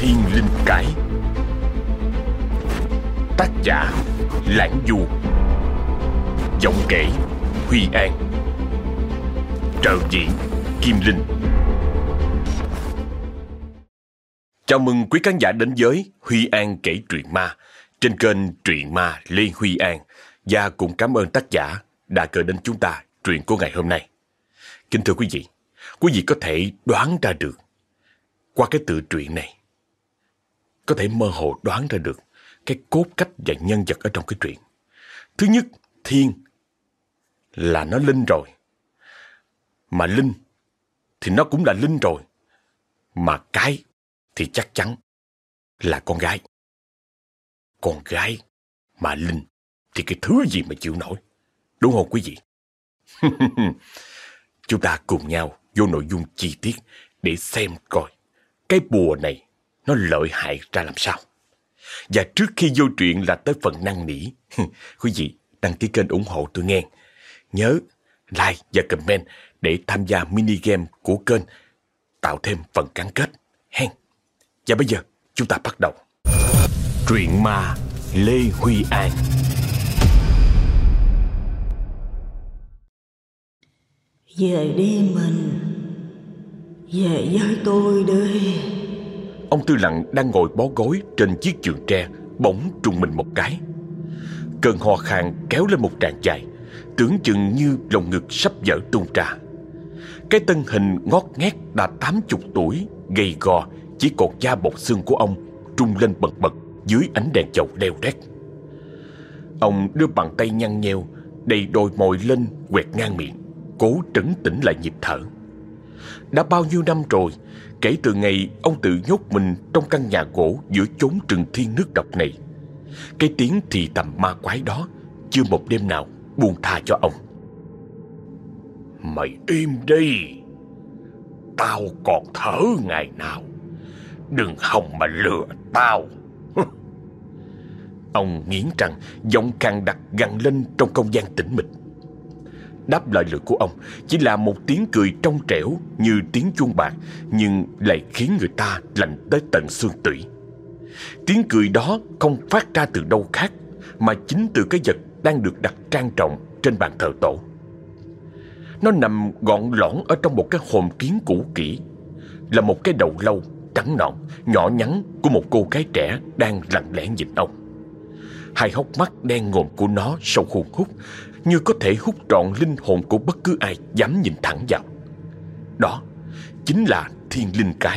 Thiên Linh Cái. Tác giả Lãng Du. Giọng kể Huy An. Trợ diễn Kim Linh. Chào mừng quý khán giả đến với Huy An kể truyện ma trên kênh Truyện Ma Lê Huy An, và cũng cảm ơn tác giả đã gửi đến chúng ta truyện của ngày hôm nay. Kính thưa quý vị có thể đoán ra được qua cái tựa truyện này, có thể mơ hồ đoán ra được cái cốt cách và nhân vật ở trong cái truyện. Thứ nhất, Thiên là nó linh rồi, mà Linh thì nó cũng là linh rồi, mà Cái thì chắc chắn là con gái. Con gái mà linh thì cái thứ gì mà chịu nổi, đúng không quý vị? Chúng ta cùng nhau vô nội dung chi tiết để xem coi cái bùa này nó lợi hại ra làm sao. Và trước khi vô truyện là tới phần năn nỉ. Quý vị đăng ký kênh ủng hộ tôi nghe. Nhớ like và comment để tham gia mini game của kênh, tạo thêm phần gắn kết hen. Và bây giờ chúng ta bắt đầu. Truyện ma Lê Huy An. Về đi mình, về với tôi đi. Ông Tư Lặng đang ngồi bó gối trên chiếc giường tre bỗng trùng mình một cái. Cơn ho khan kéo lên một tràng dài, tưởng chừng như lồng ngực sắp vỡ tung ra. Cái thân hình ngót nghét đã 80 tuổi, gầy gò, chỉ còn da bọc xương của ông trung lên bần bật dưới ánh đèn dầu leo đét. Ông đưa bàn tay nhăn nheo đầy đồi mồi lên quẹt ngang miệng, cố trấn tĩnh lại nhịp thở. Đã bao nhiêu năm rồi kể từ ngày ông tự nhốt mình trong căn nhà gỗ giữa chốn rừng thiên nước độc này, cái tiếng thì thầm ma quái đó chưa một đêm nào buông tha cho ông. Mày im đi, tao còn thở ngày nào, đừng hòng mà lừa tao. Ông nghiến răng, giọng khàn đặc gằn lên trong không gian tĩnh mịch. Đáp lại lời của ông chỉ là một tiếng cười trong trẻo như tiếng chuông bạc, nhưng lại khiến người ta lạnh tới tận xương tủy. Tiếng cười đó không phát ra từ đâu khác mà chính từ cái vật đang được đặt trang trọng trên bàn thờ tổ. Nó nằm gọn lõn ở trong một cái hòm kiến cũ kỹ, là một cái đầu lâu trắng nõn, nhỏ nhắn của một cô gái trẻ đang lặng lẽ nhìn ông. Hai hốc mắt đen ngòm của nó sâu hun hút, như có thể hút trọn linh hồn của bất cứ ai dám nhìn thẳng vào. Đó chính là Thiên Linh Cái.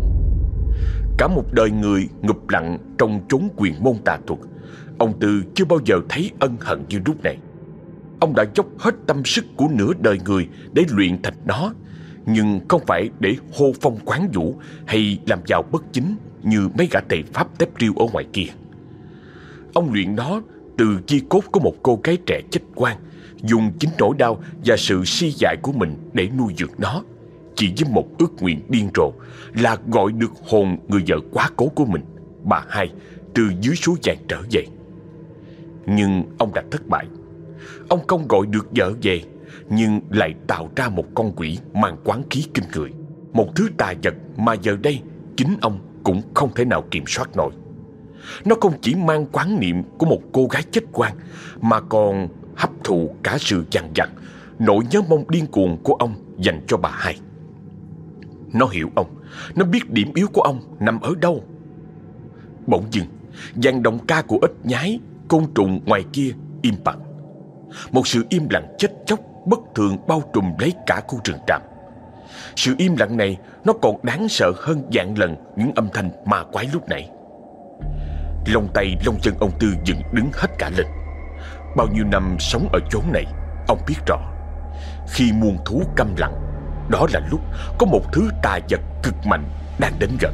Cả một đời người ngụp lặng trong chốn quyền môn tà thuật, ông Tư chưa bao giờ thấy ân hận như lúc này. Ông đã dốc hết tâm sức của nửa đời người để luyện thành nó, nhưng không phải để hô phong quán vũ hay làm giàu bất chính như mấy gã thầy pháp tép riêu ở ngoài kia. Ông luyện nó từ chi cốt của một cô gái trẻ chết oan, dùng chính nỗi đau và sự si dại của mình để nuôi dưỡng nó, chỉ với một ước nguyện điên rồ là gọi được hồn người vợ quá cố của mình, bà Hai, từ dưới suối vàng trở về. Nhưng ông đã thất bại. Ông không gọi được vợ về, nhưng lại tạo ra một con quỷ mang quán khí kinh người, một thứ tà vật mà giờ đây chính ông cũng không thể nào kiểm soát nổi. Nó không chỉ mang quán niệm của một cô gái chết oan, mà còn hấp thụ cả sự dằn vặt, nỗi nhớ mong điên cuồng của ông dành cho bà Hai. Nó hiểu ông, nó biết điểm yếu của ông nằm ở đâu. Bỗng dưng, dàn đồng ca của ếch nhái, côn trùng ngoài kia im bặt. Một sự im lặng chết chóc bất thường bao trùm lấy cả khu rừng tràm. Sự im lặng này nó còn đáng sợ hơn vạn lần những âm thanh ma quái lúc nãy. Lông tay lông chân ông Tư dựng đứng hết cả lên. Bao nhiêu năm sống ở chốn này, ông biết rõ, khi muôn thú câm lặng, đó là lúc có một thứ tà vật cực mạnh đang đến gần.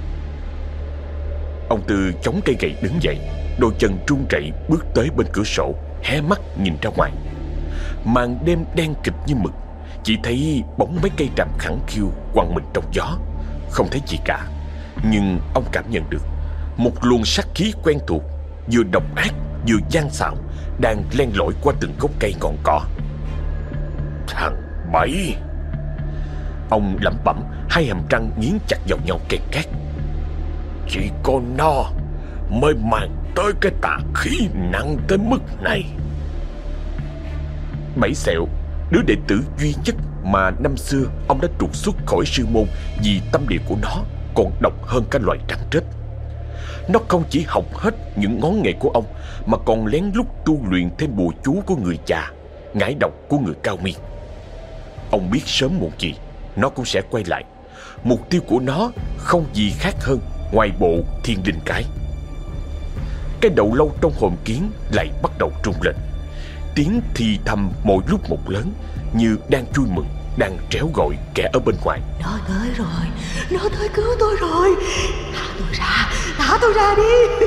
Ông Tư chống cây gậy đứng dậy, đôi chân run rẩy bước tới bên cửa sổ, hé mắt nhìn ra ngoài. Màn đêm đen kịt như mực, chỉ thấy bóng mấy cây tràm khẳng khiu quằn mình trong gió, không thấy gì cả. Nhưng ông cảm nhận được một luồng sát khí quen thuộc, vừa độc ác vừa gian xảo, đang len lỏi qua từng gốc cây ngọn cỏ. Thằng Bảy! Ông lẩm bẩm, hai hàm răng nghiến chặt vào nhau ken két. chỉ có nó mới mang tới cái tà khí nặng tới mức này. Bảy Sẹo, đứa đệ tử duy nhất mà năm xưa ông đã trục xuất khỏi sư môn vì tâm địa của nó còn độc hơn cả loài rắn rết. Nó không chỉ học hết những ngón nghề của ông mà còn lén lút tu luyện thêm bùa chú của người già, ngải độc của người Cao Miên. Ông biết sớm muộn gì nó cũng sẽ quay lại. Mục tiêu của nó không gì khác hơn ngoài bộ thiên linh cái. Cái đầu lâu trong hòm kiến lại bắt đầu rung lên. Tiếng thì thầm mỗi lúc một lớn, như đang vui mừng, đang tréo gọi kẻ ở bên ngoài. Nó tới rồi, nó tới cứu tôi rồi. Thả tôi ra đi.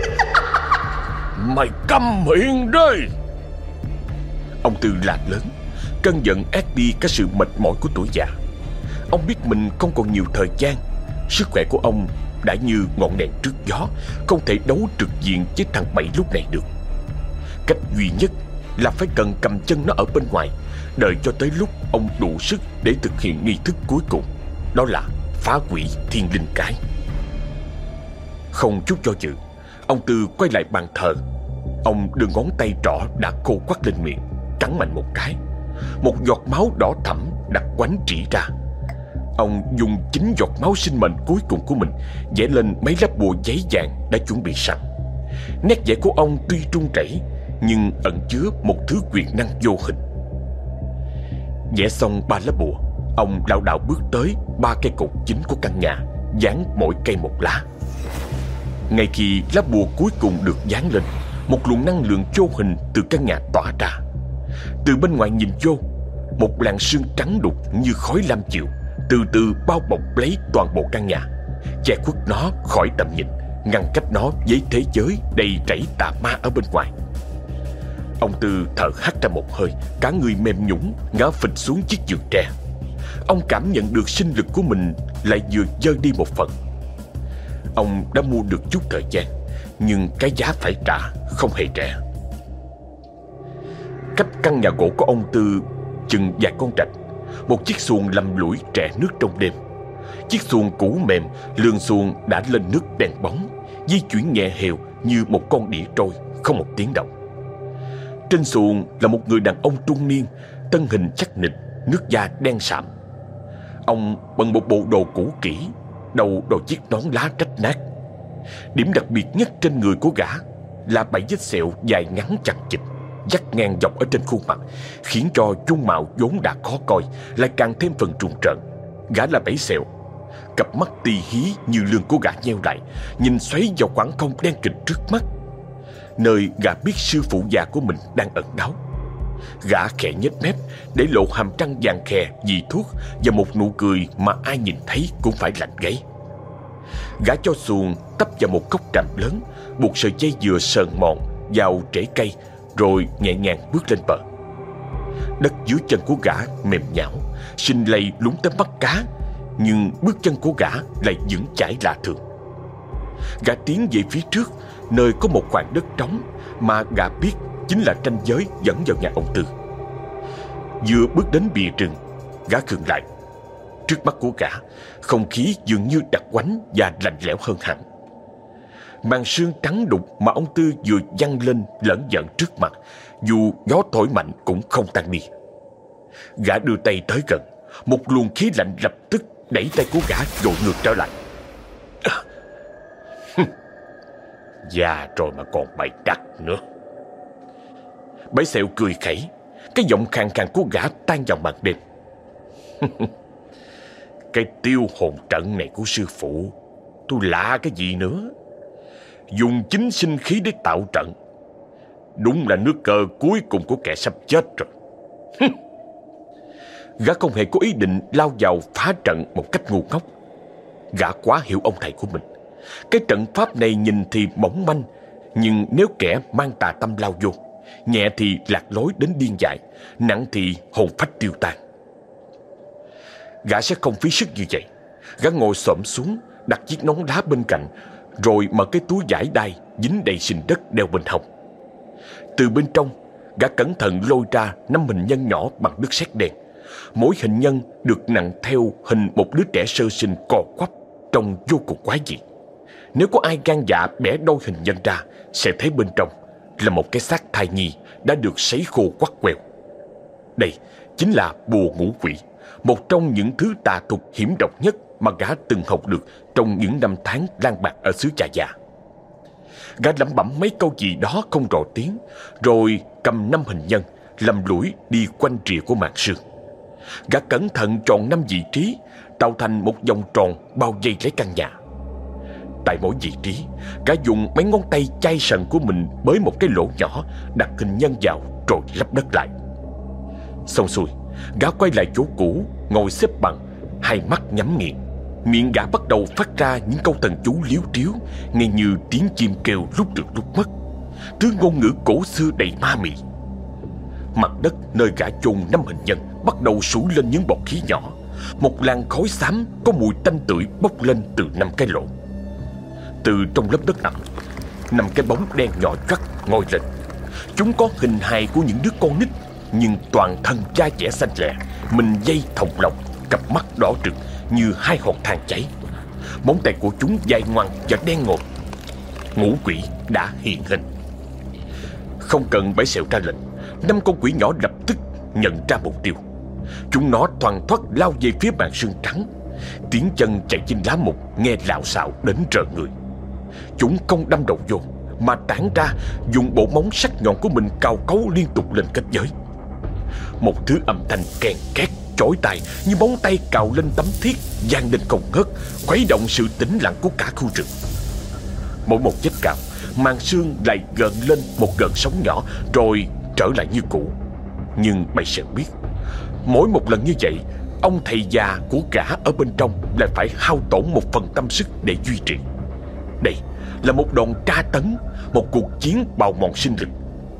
Mày câm miệng đi! Ông Tư la lớn, cơn giận át đi cái sự mệt mỏi của tuổi già. Ông biết mình không còn nhiều thời gian. Sức khỏe của ông đã như ngọn đèn trước gió, không thể đấu trực diện với thằng Bảy lúc này được. Cách duy nhất là phải cần cầm chân nó ở bên ngoài, đợi cho tới lúc ông đủ sức để thực hiện nghi thức cuối cùng, đó là phá hủy thiên linh cái. Không chút do dự, ông Tư quay lại bàn thờ. Ông đưa ngón tay trỏ đã khô quắt lên miệng, cắn mạnh một cái. Một giọt máu đỏ thẫm đặc quánh rỉ ra. Ông dùng chính giọt máu sinh mệnh cuối cùng của mình vẽ lên mấy lá bùa giấy vàng đã chuẩn bị sẵn. Nét vẽ của ông tuy trung chảy nhưng ẩn chứa một thứ quyền năng vô hình. Vẽ xong 3 lá bùa, ông lảo đảo bước tới 3 cây cột chính của căn nhà, dán mỗi cây một lá. Ngay khi lá bùa cuối cùng được dán lên, một luồng năng lượng vô hình từ căn nhà tỏa ra. Từ bên ngoài nhìn vô, một làn sương trắng đục như khói lam chiều từ từ bao bọc lấy toàn bộ căn nhà, che khuất nó khỏi tầm nhìn, ngăn cách nó với thế giới đầy rẫy tà ma ở bên ngoài. Ông Tư thở hắt ra một hơi, cả người mềm nhũn ngã phịch xuống chiếc giường tre. Ông cảm nhận được sinh lực của mình lại vừa dơi đi một phần. Ông đã mua được chút thời gian, nhưng cái giá phải trả không hề rẻ. Cách căn nhà gỗ của ông Tư chừng vài con rạch, một chiếc xuồng lầm lũi rẽ nước trong đêm. Chiếc xuồng cũ mềm, lường xuồng đã lên nước đèn bóng, di chuyển nhẹ hều như một con đĩa trôi, không một tiếng động. Trên xuồng là một người đàn ông trung niên, thân hình chắc nịch, nước da đen sạm. Ông bận một bộ đồ cũ kỹ, đầu đội chiếc nón lá rách nát. Điểm đặc biệt nhất trên người của gã là 7 vết sẹo dài ngắn chằng chịt, dắt ngang dọc ở trên khuôn mặt, khiến cho dung mạo vốn đã khó coi lại càng thêm phần trùng trợn. Gã là Bảy Sẹo. Cặp mắt tì hí như lươn của gã nheo lại, nhìn xoáy vào khoảng không đen kịt trước mắt, nơi gã biết sư phụ già của mình đang ẩn náu. Gã khẽ nhếch mép để lộ hàm răng vàng khè vì thuốc và một nụ cười mà ai nhìn thấy cũng phải lạnh gáy. Gã cho xuồng tấp vào một cốc tràm lớn, buộc sợi dây dừa sờn mòn vào rễ cây, rồi nhẹ nhàng bước lên bờ. Đất dưới chân của gã mềm nhão, sinh lầy lún tới mắt cá, nhưng bước chân của gã lại vững chãi lạ thường. Gã tiến về phía trước, nơi có một khoảng đất trống mà gã biết chính là ranh giới dẫn vào nhà ông Tư. Vừa bước đến bìa rừng, gã khựng lại. Trước mắt của gã, không khí dường như đặc quánh và lạnh lẽo hơn hẳn. Màn sương trắng đục mà ông Tư vừa văng lên lởn vởn trước mặt, dù gió thổi mạnh cũng không tan đi. Gã đưa tay tới gần, một luồng khí lạnh lập tức đẩy tay của gã dội ngược trở lại. Già rồi mà còn bày đặt nữa. Bảy Sẹo cười khẩy, cái giọng khàn khàn của gã tan vào màn đêm. Cái tiêu hồn trận này của sư phụ, tôi lạ cái gì nữa. Dùng chính sinh khí để tạo trận, đúng là nước cờ cuối cùng của kẻ sắp chết rồi. Gã không hề có ý định lao vào phá trận một cách ngu ngốc. Gã quá hiểu ông thầy của mình. Cái trận pháp này nhìn thì mỏng manh, nhưng nếu kẻ mang tà tâm lao vô, nhẹ thì lạc lối đến điên dại, nặng thì hồn phách tiêu tan. Gã sẽ không phí sức như vậy. Gã ngồi xổm xuống, đặt chiếc nón lá bên cạnh, rồi mở cái túi vải đai dính đầy sình đất đeo bên hông. Từ bên trong, gã cẩn thận lôi ra 5 hình nhân nhỏ bằng đất sét đen. Mỗi hình nhân được nặng theo hình một đứa trẻ sơ sinh cò quắp, trông vô cùng quái dị. Nếu có ai gan dạ bẻ đôi hình nhân ra, sẽ thấy bên trong là một cái xác thai nhi đã được sấy khô quắt queo. Đây chính là bùa ngũ quỷ, một trong những thứ tà thuật hiểm độc nhất mà gã từng học được trong những năm tháng lang bạt ở xứ Cha Già. Gã lẩm bẩm mấy câu gì đó không rõ tiếng, rồi cầm 5 hình nhân lầm lũi đi quanh rìa của màn sương. Gã cẩn thận chọn 5 vị trí, tạo thành một vòng tròn bao vây lấy căn nhà. Tại mỗi vị trí, gã dùng mấy ngón tay chai sần của mình bới một cái lỗ nhỏ, đặt hình nhân vào rồi lấp đất lại. Xong xuôi, gã quay lại chỗ cũ, ngồi xếp bằng, hai mắt nhắm nghiền. Miệng gã bắt đầu phát ra những câu thần chú liếu triếu, nghe như tiếng chim kêu lúc được lúc mất, thứ ngôn ngữ cổ xưa đầy ma mị. Mặt đất nơi gã chôn 5 hình nhân bắt đầu sủi lên những bọt khí nhỏ. Một làn khói xám có mùi tanh tưởi bốc lên từ 5 cái lỗ. Từ trong lớp đất ẩm, 5 cái bóng đen nhỏ choắt ngoi lên. Chúng có hình hài của những đứa con nít, nhưng toàn thân da dẻ xanh lè, mình dây thòng lọng, cặp mắt đỏ rực như 2 hòn than cháy. Móng tay của chúng dài ngoằng và đen ngòm. Ngũ quỷ đã hiện hình. Không cần Bảy Sẹo ra lệnh, 5 con quỷ nhỏ lập tức nhận ra mục tiêu. Chúng nó thoăn thoắt lao về phía màn sương trắng. Tiếng chân chạy trên lá mục nghe lạo xạo đến rợn người. Chúng không đâm đầu vô, mà tản ra dùng bộ móng sắc nhọn của mình cào cấu liên tục lên kết giới. Một thứ âm thanh kèn két chói tai như móng tay cào lên tấm thiết vang lên không ngớt, khuấy động sự tĩnh lặng của cả khu rừng. Mỗi một vết cào, màn sương lại gợn lên một gợn sóng nhỏ rồi trở lại như cũ. Nhưng Bảy Sẹo biết, mỗi một lần như vậy, ông thầy già của gã ở bên trong lại phải hao tổn một phần tâm sức để duy trì. Đây là một đòn tra tấn, một cuộc chiến bào mòn sinh lực.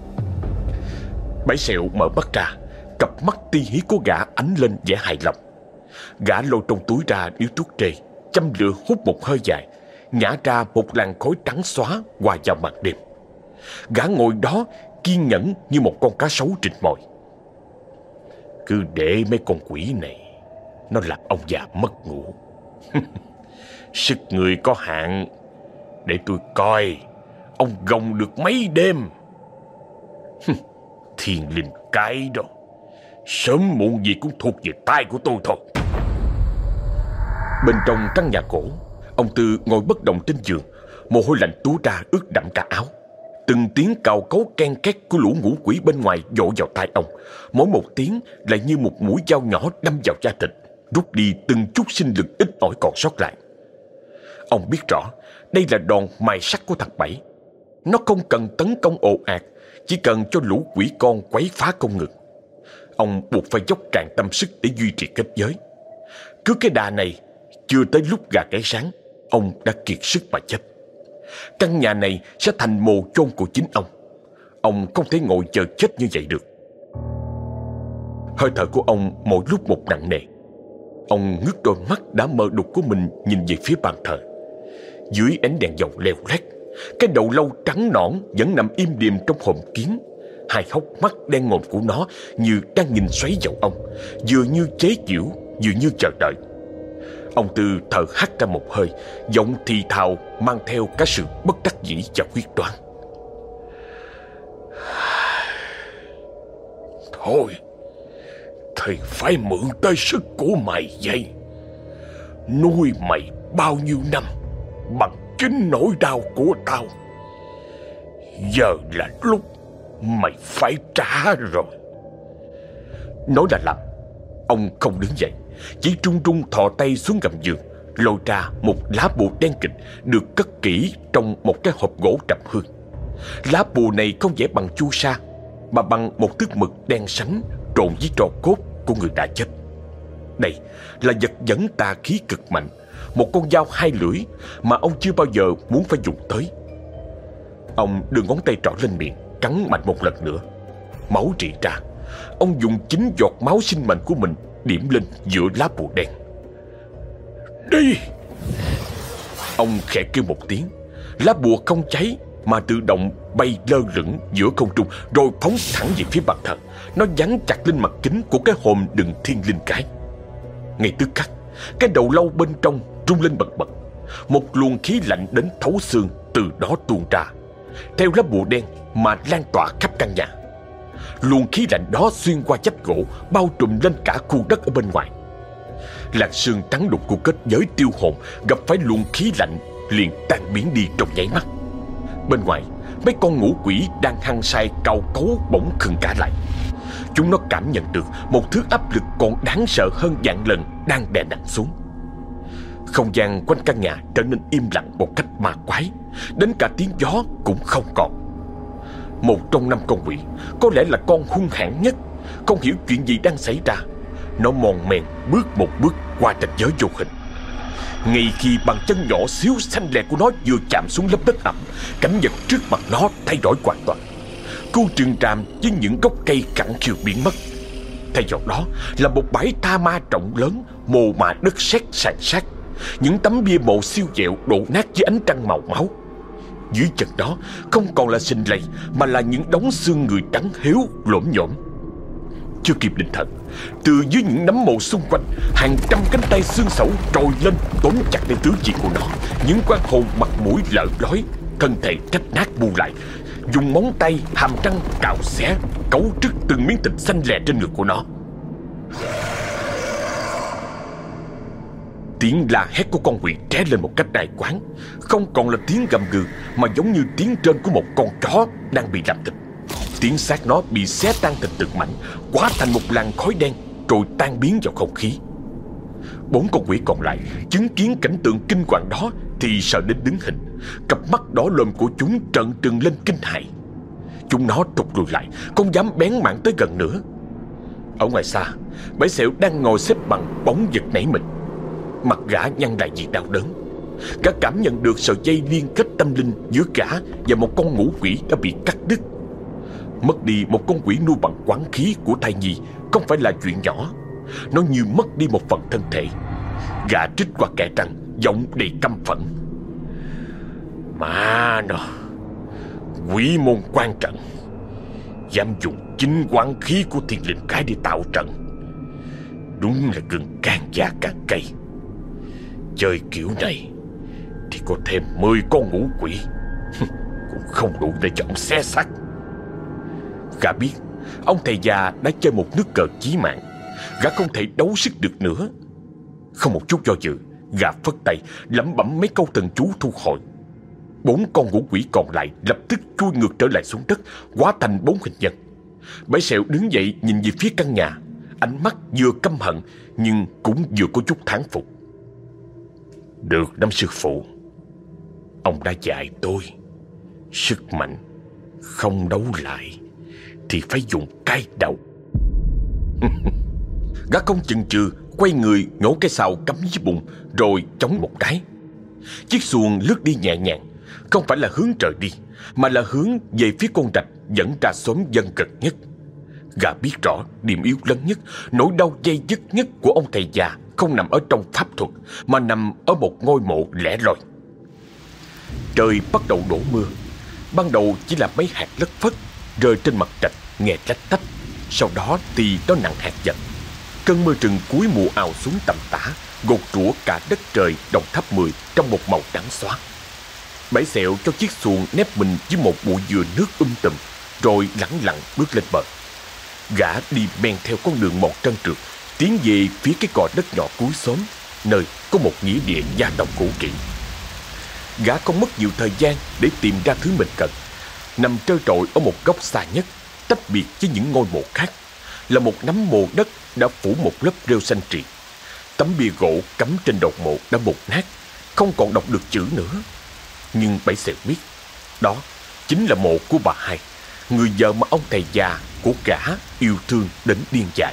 Bảy Sẹo mở mắt ra, cặp mắt ti hí của gã ánh lên vẻ hài lòng. Gã lôi trong túi ra điếu thuốc trê, châm lửa hút một hơi dài, nhả ra một làn khói trắng xóa hòa vào màn đêm. Gã ngồi đó kiên nhẫn như một con cá sấu rình mồi. Cứ để mấy con quỷ này, nó làm ông già mất ngủ. Sức người có hạn, để tôi coi ông gồng được mấy đêm. Thiên linh cái đó, sớm muộn gì cũng thuộc về tay của tôi thôi. Bên trong căn nhà cổ, ông Tư ngồi bất động trên giường, mồ hôi lạnh túa ra ướt đẫm cả áo. Từng tiếng cào cấu ken két của lũ ngũ quỷ bên ngoài dội vào tai ông. Mỗi một tiếng lại như một mũi dao nhỏ đâm vào da thịt, rút đi từng chút sinh lực ít ỏi còn sót lại. Ông biết rõ đây là đòn mài sắt của thằng Bảy. Nó không cần tấn công ồ ạt, chỉ cần cho lũ quỷ con quấy phá không ngừng. Ông buộc phải dốc tràn tâm sức để duy trì kết giới. Cứ cái đà này, chưa tới lúc gà gáy sáng, ông đã kiệt sức mà chết. Căn nhà này sẽ thành mồ chôn của chính ông. Ông không thể ngồi chờ chết như vậy được. Hơi thở của ông mỗi lúc một nặng nề. Ông ngước đôi mắt đã mờ đục của mình nhìn về phía bàn thờ. Dưới ánh đèn dầu leo lét, cái đầu lâu trắng nõn vẫn nằm im điềm trong hòm kiến. Hai hốc mắt đen ngòm của nó như đang nhìn xoáy vào ông, vừa như chế giễu, vừa như chờ đợi. Ông Tư thở hắt ra một hơi, giọng thì thào mang theo cả sự bất đắc dĩ và quyết đoán. Thôi, thầy phải mượn tới sức của mày vậy. Nuôi mày bao nhiêu năm bằng chính nỗi đau của tao. Giờ là lúc mày phải trả rồi. Nói là làm. Ông không đứng dậy, chỉ trung trung thò tay xuống gầm giường, lôi ra một lá bùa đen kịt được cất kỹ trong một cái hộp gỗ trầm hương. Lá bùa này không vẽ bằng chu sa, mà bằng một thước mực đen sánh trộn với tro cốt của người đã chết. Đây là vật dẫn tà khí cực mạnh, một con dao hai lưỡi mà ông chưa bao giờ muốn phải dùng tới. Ông đưa ngón tay trỏ lên miệng, cắn mạnh một lần nữa. Máu rỉ ra. Ông dùng chính giọt máu sinh mệnh của mình điểm lên giữa lá bùa đen. Đi! Ông khẽ kêu một tiếng. Lá bùa không cháy mà tự động bay lơ lửng giữa không trung, rồi phóng thẳng về phía bàn thờ. Nó dán chặt lên mặt kính của cái hòm đựng thiên linh cái. Ngay tức khắc, cái đầu lâu bên trong rung lên bật bật. một luồng khí lạnh đến thấu xương từ đó tuôn ra, theo lá bùa đen mà lan tỏa khắp căn nhà. Luồng khí lạnh đó xuyên qua vách gỗ, bao trùm lên cả khu đất ở bên ngoài. Làn sương trắng đục của kết giới tiêu hồn gặp phải luồng khí lạnh liền tan biến đi trong nháy mắt. Bên ngoài, mấy con ngũ quỷ đang hăng say cào cấu bỗng khựng cả lại. Chúng nó cảm nhận được một thứ áp lực còn đáng sợ hơn vạn lần đang đè nặng xuống. Không gian quanh căn nhà trở nên im lặng một cách ma quái, đến cả tiếng gió cũng không còn. Một trong 5 con quỷ, có lẽ là con hung hãn nhất, không hiểu chuyện gì đang xảy ra. Nó mòn mèn bước một bước qua ranh giới vô hình. Ngay khi bàn chân nhỏ xíu xanh lè của nó vừa chạm xuống lớp đất ẩm, cảnh vật trước mặt nó thay đổi hoàn toàn. Khu rừng tràm với những gốc cây cẳng khiu biến mất. Thay vào đó là một bãi tha ma rộng lớn, mồ mả đất sét sàn sát. Những tấm bia mộ siêu dẹo đổ nát dưới ánh trăng màu máu. Dưới chân đó không còn là sình lầy, mà là những đống xương người trắng héo lổm nhổm. Chưa kịp định thần, từ dưới những nấm mộ xung quanh, hàng trăm cánh tay xương sẩu trồi lên tóm chặt lấy tứ chi của nó. Những quan hồn mặt mũi lở lói, thân thể rách nát bu lại, dùng móng tay hàm răng cào xé, cấu trức từng miếng thịt xanh lè trên ngực của nó. Tiếng la hét của con quỷ tré lên một cách đại quán, không còn là tiếng gầm gừ mà giống như tiếng rên của một con chó đang bị làm thịt. Tiếng xác nó bị xé tan thành từng mảnh, hóa thành một làn khói đen rồi tan biến vào không khí. 4 con quỷ còn lại chứng kiến cảnh tượng kinh hoàng đó thì sợ đến đứng hình, cặp mắt đỏ lòm của chúng trợn trừng lên kinh hãi. Chúng nó trục lùi lại, không dám bén mảng tới gần nữa. Ở ngoài xa, Bảy Sẹo đang ngồi xếp bằng bóng giật nảy mình. Mặt gã nhăn lại vì đau đớn. Gã cảm nhận được sợi dây liên kết tâm linh giữa gã và một con ngũ quỷ đã bị cắt đứt. Mất đi một con quỷ nuôi bằng quán khí của thai nhi không phải là chuyện nhỏ. Nó như mất đi một phần thân thể. Gã trích qua kẽ răng, giọng đầy căm phẫn: Mà nó, quỷ môn quan trận, dám dùng chính quán khí của thiên linh cái để tạo trận. Đúng là gừng càng già càng cay. Chơi kiểu này thì có thêm 10 con ngũ quỷ cũng không đủ để cho ông xé xác. Gã biết ông thầy già đã chơi một nước cờ chí mạng. Gã không thể đấu sức được nữa. Không một chút do dự, gã phất tay lẩm bẩm mấy câu thần chú thu hồi. 4 con ngũ quỷ còn lại lập tức chui ngược trở lại xuống đất, hóa thành 4 hình nhân. Bảy Sẹo đứng dậy nhìn về phía căn nhà, ánh mắt vừa căm hận nhưng cũng vừa có chút thán phục. Được lắm sư phụ, ông đã dạy tôi sức mạnh không đấu lại thì phải dùng cái đầu. Gã không chần chừ, quay người nhổ cái sào cắm dưới bụng rồi chống một cái. Chiếc xuồng lướt đi nhẹ nhàng, không phải là hướng trời đi, mà là hướng về phía con rạch dẫn ra xóm dân gần nhất. Gã biết rõ điểm yếu lớn nhất, nỗi đau dây dứt nhất của ông thầy già không nằm ở trong pháp thuật, mà nằm ở một ngôi mộ lẻ loi. Trời bắt đầu đổ mưa. Ban đầu chỉ là mấy hạt lất phất rơi trên mặt rạch nghe lách tách, sau đó thì nó nặng hạt dần. Cơn mưa rừng cuối mùa ào xuống tầm tã, gột rủa cả đất trời Đồng Tháp 10 trong một màu trắng xóa. Bảy Sẹo cho chiếc xuồng nép mình dưới một bụi dừa nước tùm, rồi lẳng lặng bước lên bờ. Gã đi men theo con đường mòn trơn trượt, tiến về phía cái cò đất nhỏ cuối xóm, nơi có một nghĩa địa gia tộc cũ kỹ. Gã không mất nhiều thời gian để tìm ra thứ mình cần. Nằm trơ trọi ở một góc xa nhất, tách biệt với những ngôi mộ khác, là một nắm mồ đất đã phủ một lớp rêu xanh triệt. Tấm bia gỗ cắm trên đầu mộ đã mục nát, không còn đọc được chữ nữa. Nhưng Bảy Sẹo biết, đó chính là mộ của bà Hai, người vợ mà ông thầy già của gã yêu thương đến điên dại.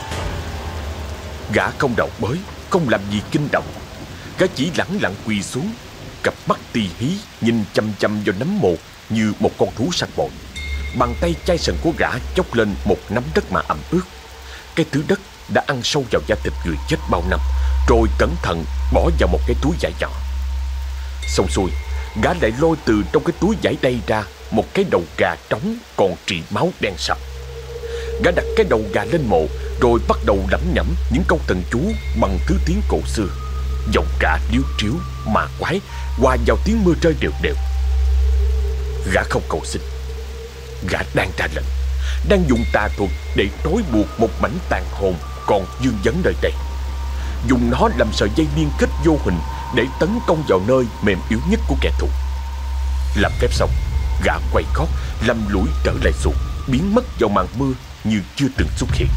Gã không đào bới, không làm gì kinh động. Gã chỉ lẳng lặng quỳ xuống, cặp mắt tì hí nhìn chăm chăm vào nấm mộ như một con thú săn mồi. Bàn tay chai sần của gã chốc lên một nắm đất mà ẩm ướt. Cái thứ đất đã ăn sâu vào da thịt người chết bao năm, rồi cẩn thận bỏ vào một cái túi vải nhỏ. Xong xuôi, gã lại lôi từ trong cái túi vải đây ra một cái đầu gà trống còn trị máu đen sậm. Gã đặt cái đầu gà lên mộ, rồi bắt đầu lẩm nhẩm những câu thần chú bằng thứ tiếng cổ xưa. giọng gã điếu tríu ma quái hòa vào tiếng mưa rơi đều đều. Gã không cầu xin, gã đang ra lệnh, đang dùng tà thuật để trói buộc một mảnh tàn hồn còn vương vấn nơi đây, dùng nó làm sợi dây liên kết vô hình để tấn công vào nơi mềm yếu nhất của kẻ thù. Làm phép xong, gã quay gót lầm lũi trở lại xuồng, biến mất vào màn mưa như chưa từng xuất hiện.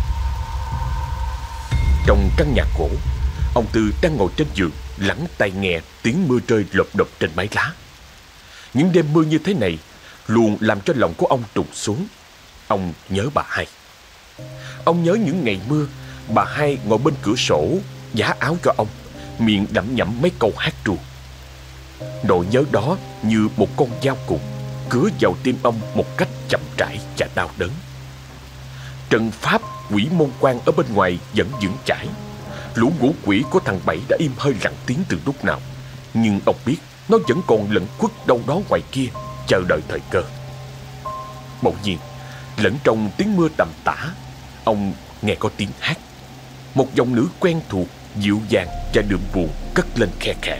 Trong căn nhà gỗ, ông Tư đang ngồi trên giường lắng tai nghe tiếng mưa rơi lộp độp trên mái lá. Những đêm mưa như thế này luôn làm cho lòng của ông trùng xuống. Ông nhớ bà Hai. Ông nhớ những ngày mưa, bà Hai ngồi bên cửa sổ vá áo cho ông, miệng đẫm nhẩm mấy câu hát ru. Nỗi nhớ đó như một con dao cùn cứa vào tim ông một cách chậm rãi và đau đớn. Trận pháp quỷ môn quan ở bên ngoài vẫn vững chãi. Lũ ngũ quỷ của thằng Bảy đã im hơi lặng tiếng từ lúc nào, nhưng ông biết nó vẫn còn lẩn khuất đâu đó ngoài kia, chờ đợi thời cơ. Bỗng nhiên, lẫn trong tiếng mưa tầm tã, ông nghe có tiếng hát. Một giọng nữ quen thuộc, dịu dàng và đượm buồn cất lên khe khẽ.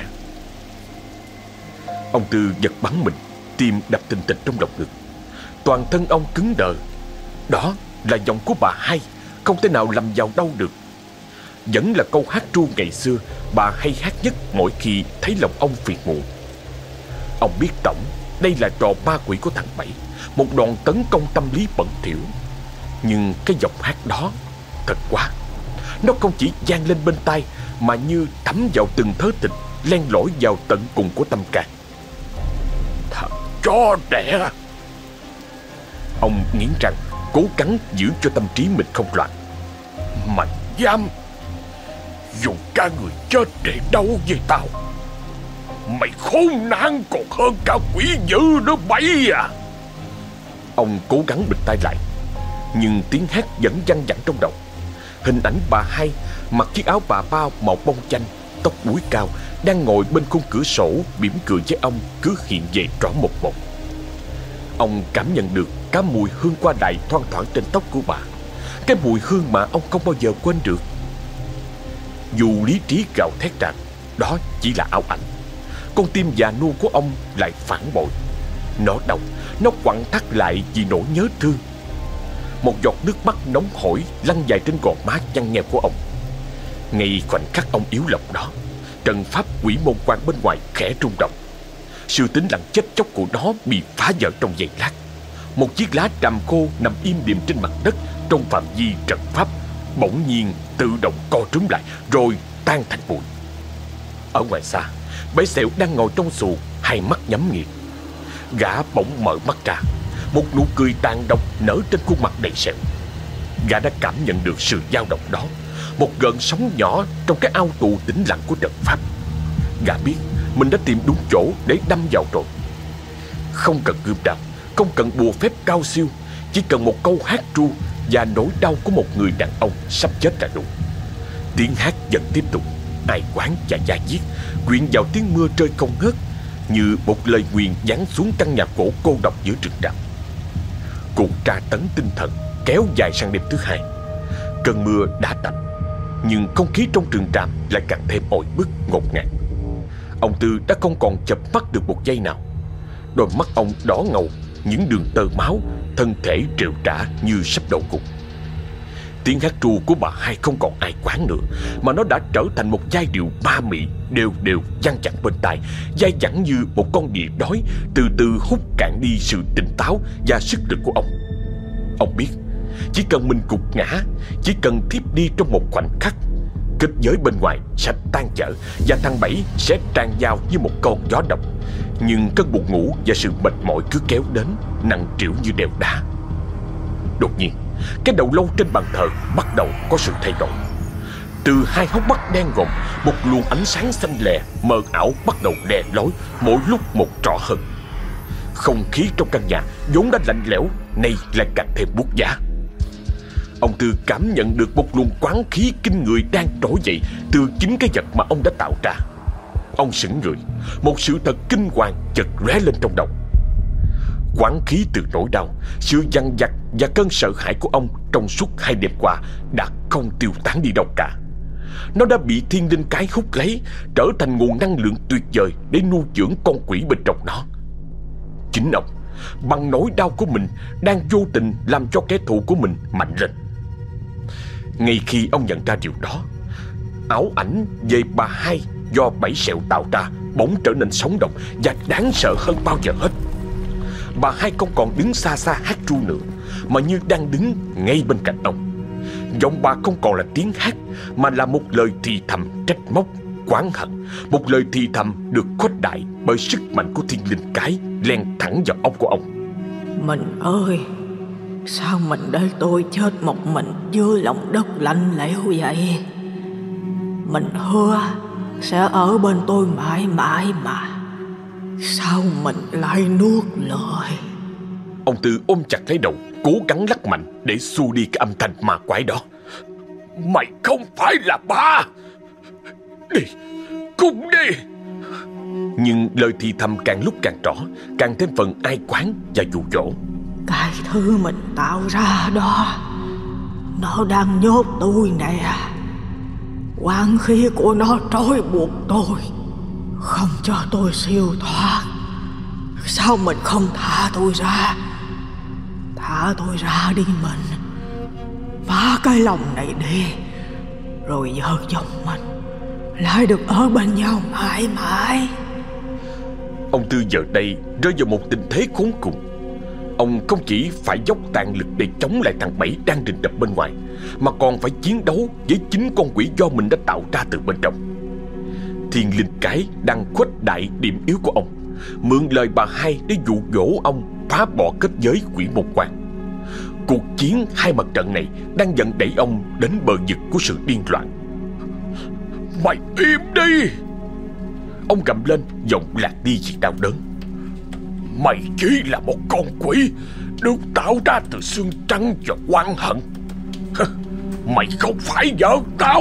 Ông Tư giật bắn mình, tim đập thình thịch trong lồng ngực. Toàn thân ông cứng đờ. Đó là giọng của bà Hai, không thể nào lầm vào đâu được. Vẫn là câu hát ru ngày xưa bà hay hát nhất mỗi khi thấy lòng ông phiền muộn. Ông biết tổng đây là trò ma quỷ của thằng Bảy, một đòn tấn công tâm lý bẩn thỉu. Nhưng cái giọng hát đó thật quá. Nó không chỉ vang lên bên tai mà như thấm vào từng thớ thịt, len lỏi vào tận cùng của tâm can. Thật chó đẻ! Ông nghiến răng, cố gắng giữ cho tâm trí mình không loạn. Mày dám dùng cả người chết để đấu với tao? Mày khốn nạn còn hơn cả quỷ dữ nữa Bảy à! Ông cố gắng bịt tai lại, nhưng tiếng hát vẫn văng vẳng trong đầu. Hình ảnh bà Hai mặc chiếc áo bà bao màu bông chanh, tóc búi cao, đang ngồi bên khung cửa sổ mỉm cười với ông cứ hiện về rõ một một. Ông cảm nhận được cả mùi hương qua lại thoang thoảng trên tóc của bà, cái mùi hương mà ông không bao giờ quên được. Dù lý trí gào thét rằng đó chỉ là ảo ảnh, con tim già nua của ông lại phản bội. Nó đau, nó quặn thắt lại vì nỗi nhớ thương. Một giọt nước mắt nóng hổi lăn dài trên gò má nhăn nheo của ông. Ngay khoảnh khắc ông yếu lòng đó, trận pháp quỷ môn quan bên ngoài khẽ rung động. Sự tĩnh lặng chết chóc của nó bị phá vỡ trong giây lát. Một chiếc lá tràm khô nằm im đìm trên mặt đất trong phạm vi trận pháp bỗng nhiên tự động co rúm lại rồi tan thành bụi. Ở ngoài xa, Bảy Sẹo đang ngồi trong xuồng, hai mắt nhắm nghiền. Gã bỗng mở mắt ra, một nụ cười tàn độc nở trên khuôn mặt đầy sẹo. Gã đã cảm nhận được sự dao động đó, một gợn sóng nhỏ trong cái ao tù tĩnh lặng của trận pháp. Gã biết mình đã tìm đúng chỗ để đâm vào rồi. Không cần gươm đao, không cần bùa phép cao siêu, chỉ cần một câu hát ru và nỗi đau của một người đàn ông sắp chết là đủ. Tiếng hát vẫn tiếp tục, ai oán và da diết, quyện vào tiếng mưa rơi không ngớt, như một lời nguyền giáng xuống căn nhà cổ cô độc giữa rừng rậm. Cuộc tra tấn tinh thần kéo dài sang đêm thứ hai. Cơn mưa đã tạnh, nhưng không khí trong rừng tràm lại càng thêm oi bức ngột ngạt. Ông Tư đã không còn chợp mắt được một giây nào. Đôi mắt ông đỏ ngầu, những đường tơ máu, thân thể rệu rã như sắp đổ gục. Tiếng hát ru của bà Hai không còn ai quán nữa, mà nó đã trở thành một giai điệu ma mị đều đều văng vẳng bên tai, dai dẳng như một con đỉa đói từ từ hút cạn đi sự tỉnh táo và sức lực của ông. Ông biết chỉ cần mình gục ngã, chỉ cần thiếp đi trong một khoảnh khắc, kết giới bên ngoài sẽ tan vỡ và thằng Bảy sẽ tràn vào như một con gió độc. Nhưng cơn buồn ngủ và sự mệt mỏi cứ kéo đến, nặng trĩu như đèo đá. Đột nhiên, cái đầu lâu trên bàn thờ bắt đầu có sự thay đổi. Từ hai hốc mắt đen ngòm, một luồng ánh sáng xanh lè mờ ảo bắt đầu lè lói, mỗi lúc một rõ hơn. Không khí trong căn nhà vốn đã lạnh lẽo, nay lại càng thêm buốt giá. Ông Tư cảm nhận được một luồng quán khí kinh người đang trỗi dậy từ chính cái vật mà ông đã tạo ra. Ông sững người, một sự thật kinh hoàng chợt lóe lên trong đầu. Quán khí từ nỗi đau, sự dằn vặt và cơn sợ hãi của ông trong suốt 2 đêm qua đã không tiêu tán đi đâu cả. Nó đã bị thiên linh cái hút lấy, trở thành nguồn năng lượng tuyệt vời để nuôi dưỡng con quỷ bên trong nó. Chính ông, bằng nỗi đau của mình, đang vô tình làm cho kẻ thù của mình mạnh lên. Ngay khi ông nhận ra điều đó, ảo ảnh về bà Hai do Bảy Sẹo tạo ra bỗng trở nên sống động và đáng sợ hơn bao giờ hết. Bà Hai không còn đứng xa xa hát ru nữa, mà như đang đứng ngay bên cạnh ông. Giọng bà không còn là tiếng hát, mà là một lời thì thầm trách móc, oán hận. Một lời thì thầm được khuếch đại bởi sức mạnh của thiên linh cái len thẳng vào óc của ông. Mình ơi, sao mình để tôi chết một mình dưới lòng đất lạnh lẽo vậy? Mình hứa sẽ ở bên tôi mãi mãi mà. Sao mình lại nuốt lời? Ông Tư ôm chặt lấy đầu, cố gắng lắc mạnh để xua đi cái âm thanh ma quái đó. Mày không phải là ba. Đi, cùng đi. Nhưng lời thì thầm càng lúc càng rõ, càng thêm phần ai quán và dụ dỗ. Cái thứ mình tạo ra đó, nó đang nhốt tôi nè. Oán khí của nó trói buộc tôi, không cho tôi siêu thoát. Sao mình không thả tôi ra? Thả tôi ra đi mình. Phá cái lòng này đi, rồi vợ chồng mình lại được ở bên nhau mãi mãi. Ông Tư giờ đây rơi vào một tình thế khốn cùng. Ông không chỉ phải dốc tàn lực để chống lại thằng Bảy đang rình rập bên ngoài, mà còn phải chiến đấu với chính con quỷ do mình đã tạo ra từ bên trong. Thiên linh cái đang khuếch đại điểm yếu của ông, mượn lời bà Hai để dụ dỗ ông phá bỏ kết giới quỷ môn quan. Cuộc chiến hai mặt trận này đang dần đẩy ông đến bờ vực của sự điên loạn. Mày im đi! Ông gầm lên, giọng lạc đi vì đau đớn. Mày chỉ là một con quỷ được tạo ra từ xương trắng và oán hận. Mày không phải vợ tao.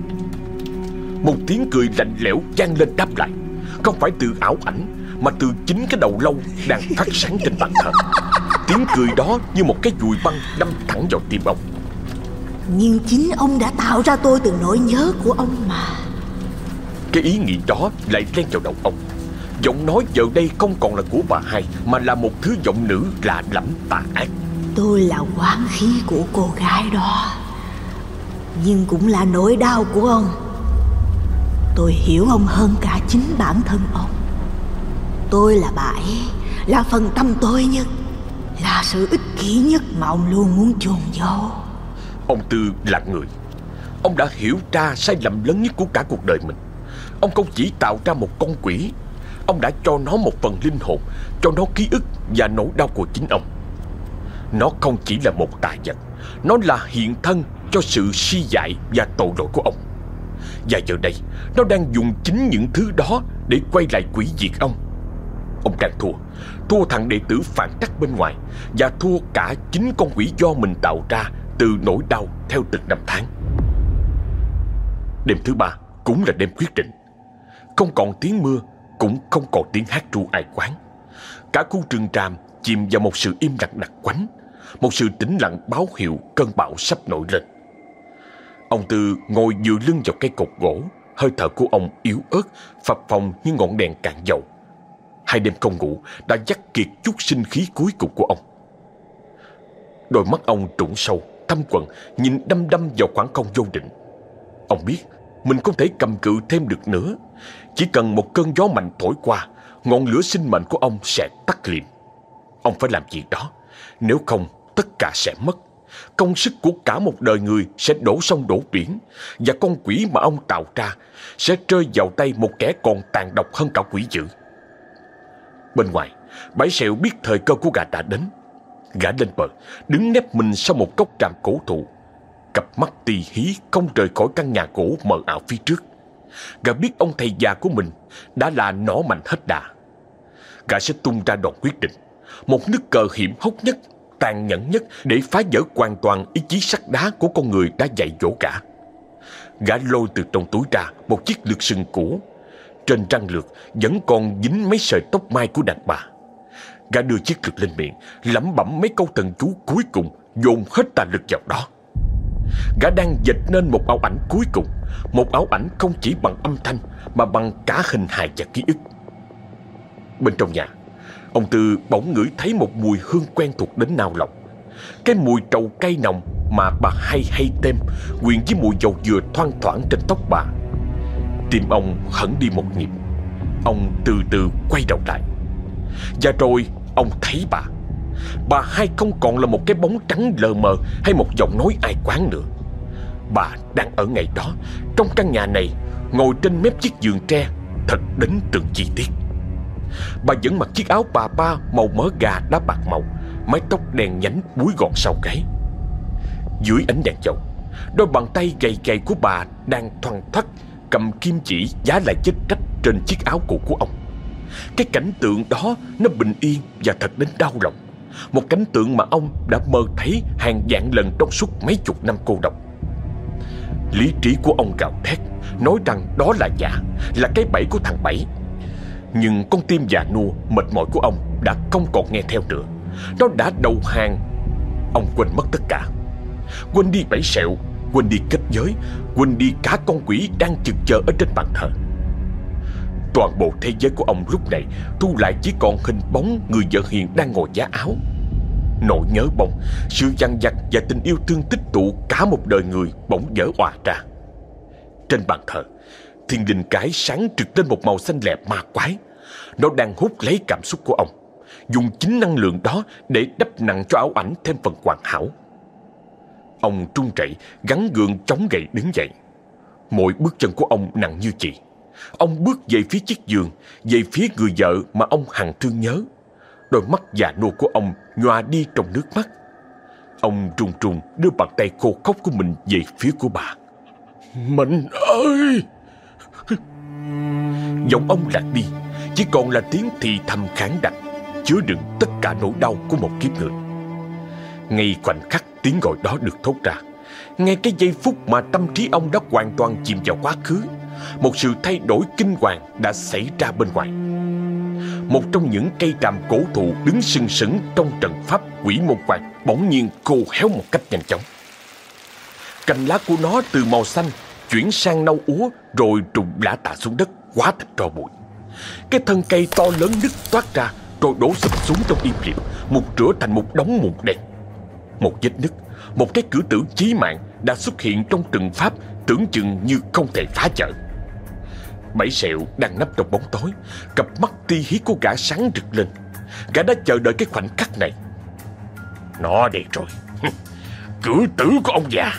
Một tiếng cười lạnh lẽo vang lên đáp lại, không phải từ ảo ảnh, mà từ chính cái đầu lâu đang phát sáng trên bàn thờ. Tiếng cười đó như một cái dùi băng đâm thẳng vào tim ông. Nhưng chính ông đã tạo ra tôi từ nỗi nhớ của ông mà. Cái ý nghĩ đó lại len vào đầu ông. Giọng nói giờ đây không còn là của bà Hai, mà là một thứ giọng nữ lạ lẫm tà ác. Tôi là oán khí của cô gái đó, nhưng cũng là nỗi đau của ông. Tôi hiểu ông hơn cả chính bản thân ông. Tôi là bà ấy, là phần tâm tôi nhất, là sự ích kỷ nhất mà ông luôn muốn chôn giấu. Ông Tư là người. Ông đã hiểu ra sai lầm lớn nhất của cả cuộc đời mình. Ông không chỉ tạo ra một con quỷ, ông đã cho nó một phần linh hồn, cho nó ký ức và nỗi đau của chính ông. Nó không chỉ là một tà vật, nó là hiện thân cho sự si dại và tội lỗi của ông. Và giờ đây, nó đang dùng chính những thứ đó để quay lại quỷ diệt ông. Ông đang thua thằng đệ tử phản trắc bên ngoài, và thua cả chính con quỷ do mình tạo ra từ nỗi đau theo từng năm tháng. Đêm thứ ba cũng là đêm quyết định. Không còn tiếng mưa, cũng không còn tiếng hát ru ai quán. Cả khu rừng tràm chìm vào một sự im lặng đặc quánh, một sự tĩnh lặng báo hiệu cơn bão sắp nổi lên. Ông Tư ngồi dựa lưng vào cây cột gỗ, hơi thở của ông yếu ớt, phập phồng như ngọn đèn cạn dầu. 2 đêm không ngủ đã dắt kiệt chút sinh khí cuối cùng của ông. Đôi mắt ông trũng sâu, thâm quầng, nhìn đăm đăm vào khoảng không vô định. Ông biết mình không thể cầm cự thêm được nữa. Chỉ cần một cơn gió mạnh thổi qua, ngọn lửa sinh mệnh của ông sẽ tắt liệm. Ông phải làm việc đó, nếu không tất cả sẽ mất. Công sức của cả một đời người sẽ đổ sông đổ biển, và con quỷ mà ông tạo ra sẽ rơi vào tay một kẻ còn tàn độc hơn cả quỷ dữ. Bên ngoài, Bảy Sẹo biết thời cơ của gã đã đến. Gã lên bờ, đứng nép mình sau một gốc tràm cổ thụ. Cặp mắt tì hí không rời khỏi căn nhà gỗ mờ ảo phía trước. Gã biết ông thầy già của mình đã là nỏ mạnh hết đà. Gã sẽ tung ra đòn quyết định, một nước cờ hiểm hóc nhất, tàn nhẫn nhất để phá vỡ hoàn toàn ý chí sắt đá của con người đã dạy dỗ gã. Gã lôi từ trong túi ra một chiếc lược sừng cũ. Trên răng lược vẫn còn dính mấy sợi tóc mai của đàn bà. Gã đưa chiếc lược lên miệng, lẩm bẩm mấy câu thần chú cuối cùng, dồn hết tà lực vào đó. Gã đang dịch nên một ảo ảnh cuối cùng, một ảo ảnh không chỉ bằng âm thanh mà bằng cả hình hài và ký ức. Bên trong nhà, ông Tư bỗng ngửi thấy một mùi hương quen thuộc đến nao lòng. Cái mùi trầu cay nồng mà bà hay tem quyện với mùi dầu dừa thoang thoảng trên tóc bà. Tim ông hẳn đi một nhịp. Ông từ từ quay đầu lại. Và rồi ông thấy bà hai không còn là một cái bóng trắng lờ mờ hay một giọng nói ai quán nữa. Bà đang ở ngay đó, trong căn nhà này, ngồi trên mép chiếc giường tre, thật đến từng chi tiết. Bà vẫn mặc chiếc áo bà ba màu mỡ gà đá bạc màu, mái tóc đen nhánh búi gọn sau gáy. Dưới ánh đèn dầu, đôi bàn tay gầy gầy của bà đang thoăn thoắt cầm kim chỉ giá lại vết rách trên chiếc áo cũ của ông. Cái cảnh tượng đó nó bình yên và thật đến đau lòng. Một cảnh tượng mà ông đã mơ thấy hàng vạn lần trong suốt mấy chục năm cô độc. Lý trí của ông gào thét, nói rằng đó là giả, là cái bẫy của thằng Bảy. Nhưng con tim già nua mệt mỏi của ông đã không còn nghe theo nữa. Nó đã đầu hàng. Ông quên mất tất cả. Quên đi bẫy sẹo, quên đi kết giới, quên đi cả con quỷ đang chực chờ ở trên bàn thờ. Toàn bộ thế giới của ông lúc này thu lại chỉ còn hình bóng người vợ hiền đang ngồi giá áo. Nỗi nhớ bóng, sự dằn vặt và tình yêu thương tích tụ cả một đời người bỗng vỡ òa ra. Trên bàn thờ, thiên linh cái sáng trực lên một màu xanh lè ma quái. Nó đang hút lấy cảm xúc của ông, dùng chính năng lượng đó để đắp nặng cho ảo ảnh thêm phần hoàn hảo. Ông run rẩy, gắng gượng chống gậy đứng dậy. Mỗi bước chân của ông nặng như chì. Ông bước về phía chiếc giường, về phía người vợ mà ông hằng thương nhớ. Đôi mắt già nua của ông nhòa đi trong nước mắt. Ông run run đưa bàn tay khô khốc của mình về phía của bà. Mình ơi! Giọng ông lạc đi, chỉ còn là tiếng thì thầm khản đặc, chứa đựng tất cả nỗi đau của một kiếp người. Ngay khoảnh khắc tiếng gọi đó được thốt ra, ngay cái giây phút mà tâm trí ông đã hoàn toàn chìm vào quá khứ, một sự thay đổi kinh hoàng đã xảy ra bên ngoài. Một trong những cây tràm cổ thụ đứng sừng sững trong trận pháp quỷ môn quan bỗng nhiên khô héo một cách nhanh chóng. Cành lá của nó từ màu xanh chuyển sang nâu úa, rồi rụng lả tả xuống đất hóa thành tro bụi. Cái thân cây to lớn nứt toát ra, rồi đổ sụp xuống trong im lìm, mục rửa thành một đống mụn đen. Một vết nứt, một cái cử tử chí mạng đã xuất hiện trong trận pháp tưởng chừng như không thể phá vỡ. Bảy Sẹo đang nấp trong bóng tối, cặp mắt ti hí của gã sáng rực lên. Gã đã chờ đợi cái khoảnh khắc này. Nó đây rồi, cử tử của ông già.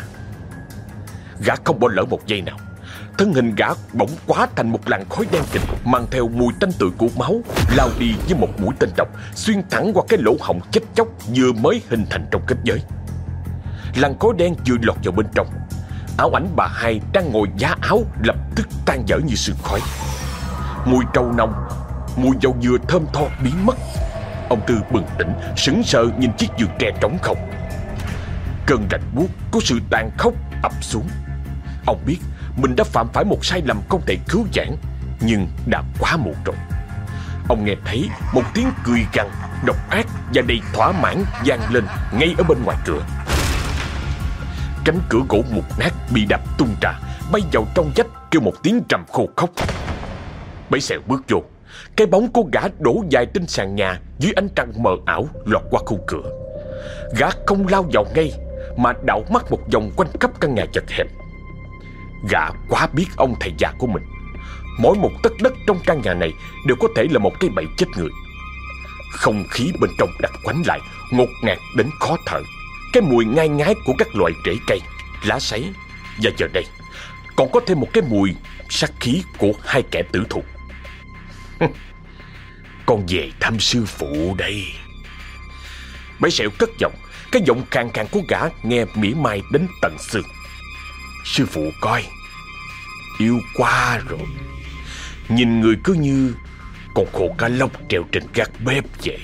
Gã không bỏ lỡ một giây nào. Thân hình gã bỗng hóa thành một làn khói đen kịt, mang theo mùi tanh tưởi của máu, lao đi với một mũi tên độc xuyên thẳng qua cái lỗ hổng chết chóc vừa mới hình thành trong kết giới. Làn khói đen vừa lọt vào bên trong, ảo ảnh bà hai đang ngồi giá áo lập tức tan vỡ như sương khói. Mùi trầu nồng, mùi dầu dừa thơm tho biến mất. Ông Tư bừng tỉnh, sững sờ nhìn chiếc giường tre trống không. Cơn lạnh buốt có sự tàn khốc ập xuống. Ông biết mình đã phạm phải một sai lầm không thể cứu vãn, nhưng đã quá muộn rồi. Ông nghe thấy một tiếng cười gằn độc ác và đầy thỏa mãn vang lên ngay ở bên ngoài cửa. Cánh cửa gỗ mục nát bị đập tung ra, bay vào trong vách kêu một tiếng trầm khô khốc. Bảy Sẹo bước vô. Cái bóng của gã đổ dài trên sàn nhà dưới ánh trăng mờ ảo lọt qua khung cửa. Gã không lao vào ngay mà đảo mắt một vòng quanh khắp căn nhà chật hẹp. Gã quá biết ông thầy già của mình. Mỗi một tấc đất trong căn nhà này đều có thể là một cái bẫy chết người. Không khí bên trong đặc quánh lại, ngột ngạt đến khó thở. Cái mùi ngai ngái của các loại rễ cây, lá sấy, và giờ đây còn có thêm một cái mùi sát khí của hai kẻ tử thù. Con về thăm sư phụ đây. Bảy Sẹo cất giọng, cái giọng khàn khàn của gã nghe mỉa mai đến tận xương. Sư phụ coi, yêu quá rồi. Nhìn người cứ như con khổ cá lóc treo trên gác bếp vậy.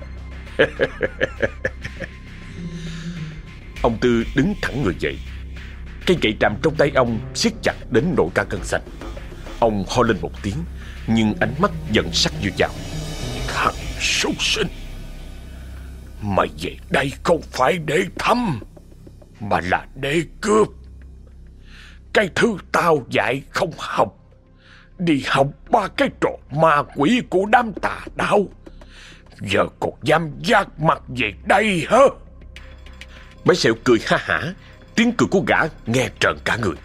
Ông Tư đứng thẳng người dậy. Cây gậy tràm trong tay ông siết chặt đến nổi cả gân xanh. Ông ho lên một tiếng, nhưng ánh mắt giận sắc như dao. Thằng súc sinh, mày về đây không phải để thăm, mà là để cướp. Cái thứ tao dạy không học, đi học ba cái trò ma quỷ của đám tà đạo, giờ còn dám vác mặt về đây hả? Bấy Sẹo cười ha hả, tiếng cười của gã nghe trợn cả người.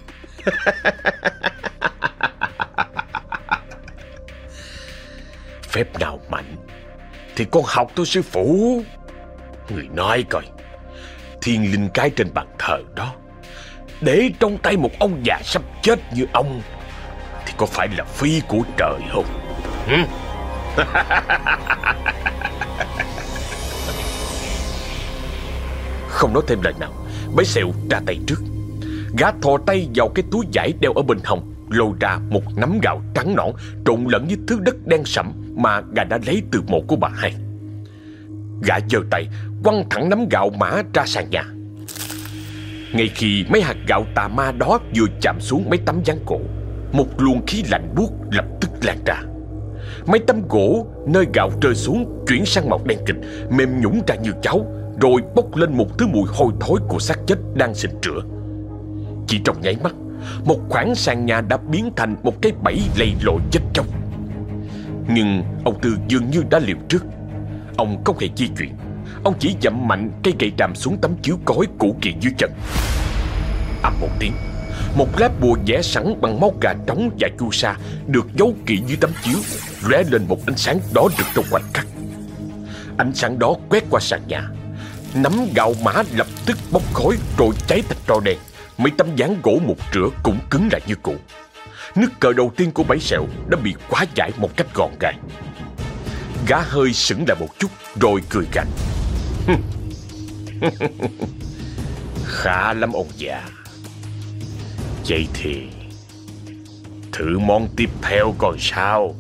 Phép nào mạnh thì con học thôi sư phụ. Người nói coi, thiên linh cái trên bàn thờ đó để trong tay một ông già sắp chết như ông thì có phải là phi của trời không? Không nói thêm lời nào, Bấy Sẹo ra tay trước. Gã thò tay vào cái túi vải đeo ở bên hông, lôi ra một nắm gạo trắng nõn trộn lẫn với thứ đất đen sẫm mà gã đã lấy từ mộ của bà hai. Gã giơ tay quăng thẳng nắm gạo mã ra sàn nhà. Ngay khi mấy hạt gạo tà ma đó vừa chạm xuống mấy tấm ván gỗ, một luồng khí lạnh buốt lập tức lan ra. Mấy tấm gỗ nơi gạo rơi xuống chuyển sang màu đen kịt, mềm nhũn ra như cháo, rồi bốc lên một thứ mùi hôi thối của xác chết đang sình rửa. Chỉ trong nháy mắt, một khoảng sàn nhà đã biến thành một cái bẫy lầy lội chết chóc. Nhưng ông Tư dường như đã liều trước. Ông không hề di chuyển. Ông chỉ dậm mạnh cây gậy tràm xuống tấm chiếu cối cũ kỹ dưới chân. Ầm một tiếng, một lá bùa vẽ sẵn bằng máu gà trống và chu sa được giấu kỹ dưới tấm chiếu lóe lên một ánh sáng đỏ rực trong khoảnh khắc. Ánh sáng đó quét qua sàn nhà. Nắm gạo mã lập tức bốc khói rồi cháy thành tro đen. Mấy tấm ván gỗ mục rửa cũng cứng lại như cũ. Nước cờ đầu tiên của Bấy Sẹo đã bị hóa giải một cách gọn gàng. Gã hơi sững lại một chút rồi cười gằn. Khá lắm ông già. Vậy thì thử món tiếp theo coi sao.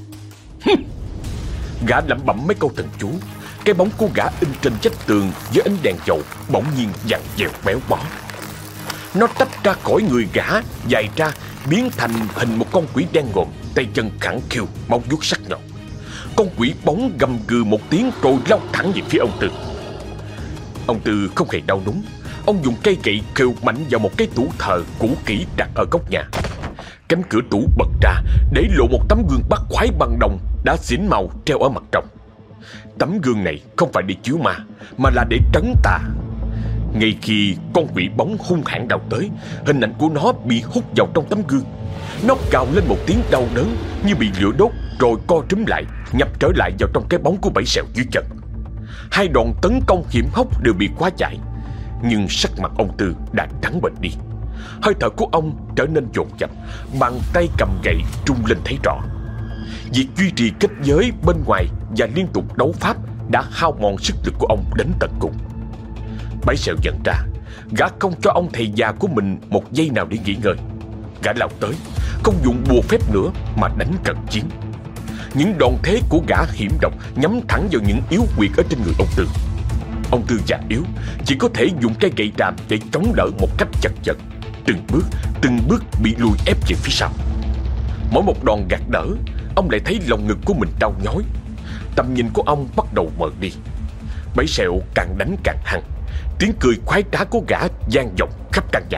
Gã lẩm bẩm mấy câu thần chú. Cái bóng của gã in trên vách tường với ánh đèn dầu bỗng nhiên vặn vẹo béo bó. Nó tách ra khỏi người gã, dài ra, biến thành hình một con quỷ đen ngòm, tay chân khẳng khiu, móng vuốt sắc nhọn. Con quỷ bóng gầm gừ một tiếng rồi lao thẳng về phía ông Tư. Ông Tư không hề đau đớn. Ông dùng cây gậy kêu mạnh vào một cái tủ thờ cũ kỹ đặt ở góc nhà. Cánh cửa tủ bật ra để lộ một tấm gương bắt quái bằng đồng đã xỉn màu treo ở mặt trong. Tấm gương này không phải để chiếu ma, mà là để trấn tà. Ngay khi con quỷ bóng hung hãn đào tới, hình ảnh của nó bị hút vào trong tấm gương. Nó gào lên một tiếng đau đớn như bị lửa đốt, rồi co rúm lại, nhập trở lại vào trong cái bóng của Bấy Sẹo dưới chân. Hai đòn tấn công hiểm hóc đều bị hóa giải, nhưng sắc mặt ông Tư đã trắng bệch đi. Hơi thở của ông trở nên dồn dập, bàn tay cầm gậy rung lên thấy rõ. Việc duy trì kết giới bên ngoài và liên tục đấu pháp đã hao mòn sức lực của ông đến tận cùng. Bấy Sẹo nhận ra, gã không cho ông thầy già của mình một giây nào để nghỉ ngơi. Gã lao tới, không dùng bùa phép nữa mà đánh cận chiến. Những đòn thế của gã hiểm độc nhắm thẳng vào những yếu huyệt ở trên người ông Tư. Ông Tư già yếu, chỉ có thể dùng cây gậy tràm để chống đỡ một cách chật vật, từng bước bị lùi ép về phía sau. Mỗi một đòn gạt đỡ, ông lại thấy lòng ngực của mình đau nhói. Tầm nhìn của ông bắt đầu mờ đi. Bấy Sẹo càng đánh càng hăng. Tiếng cười khoái trá của gã vang vọng khắp căn nhà.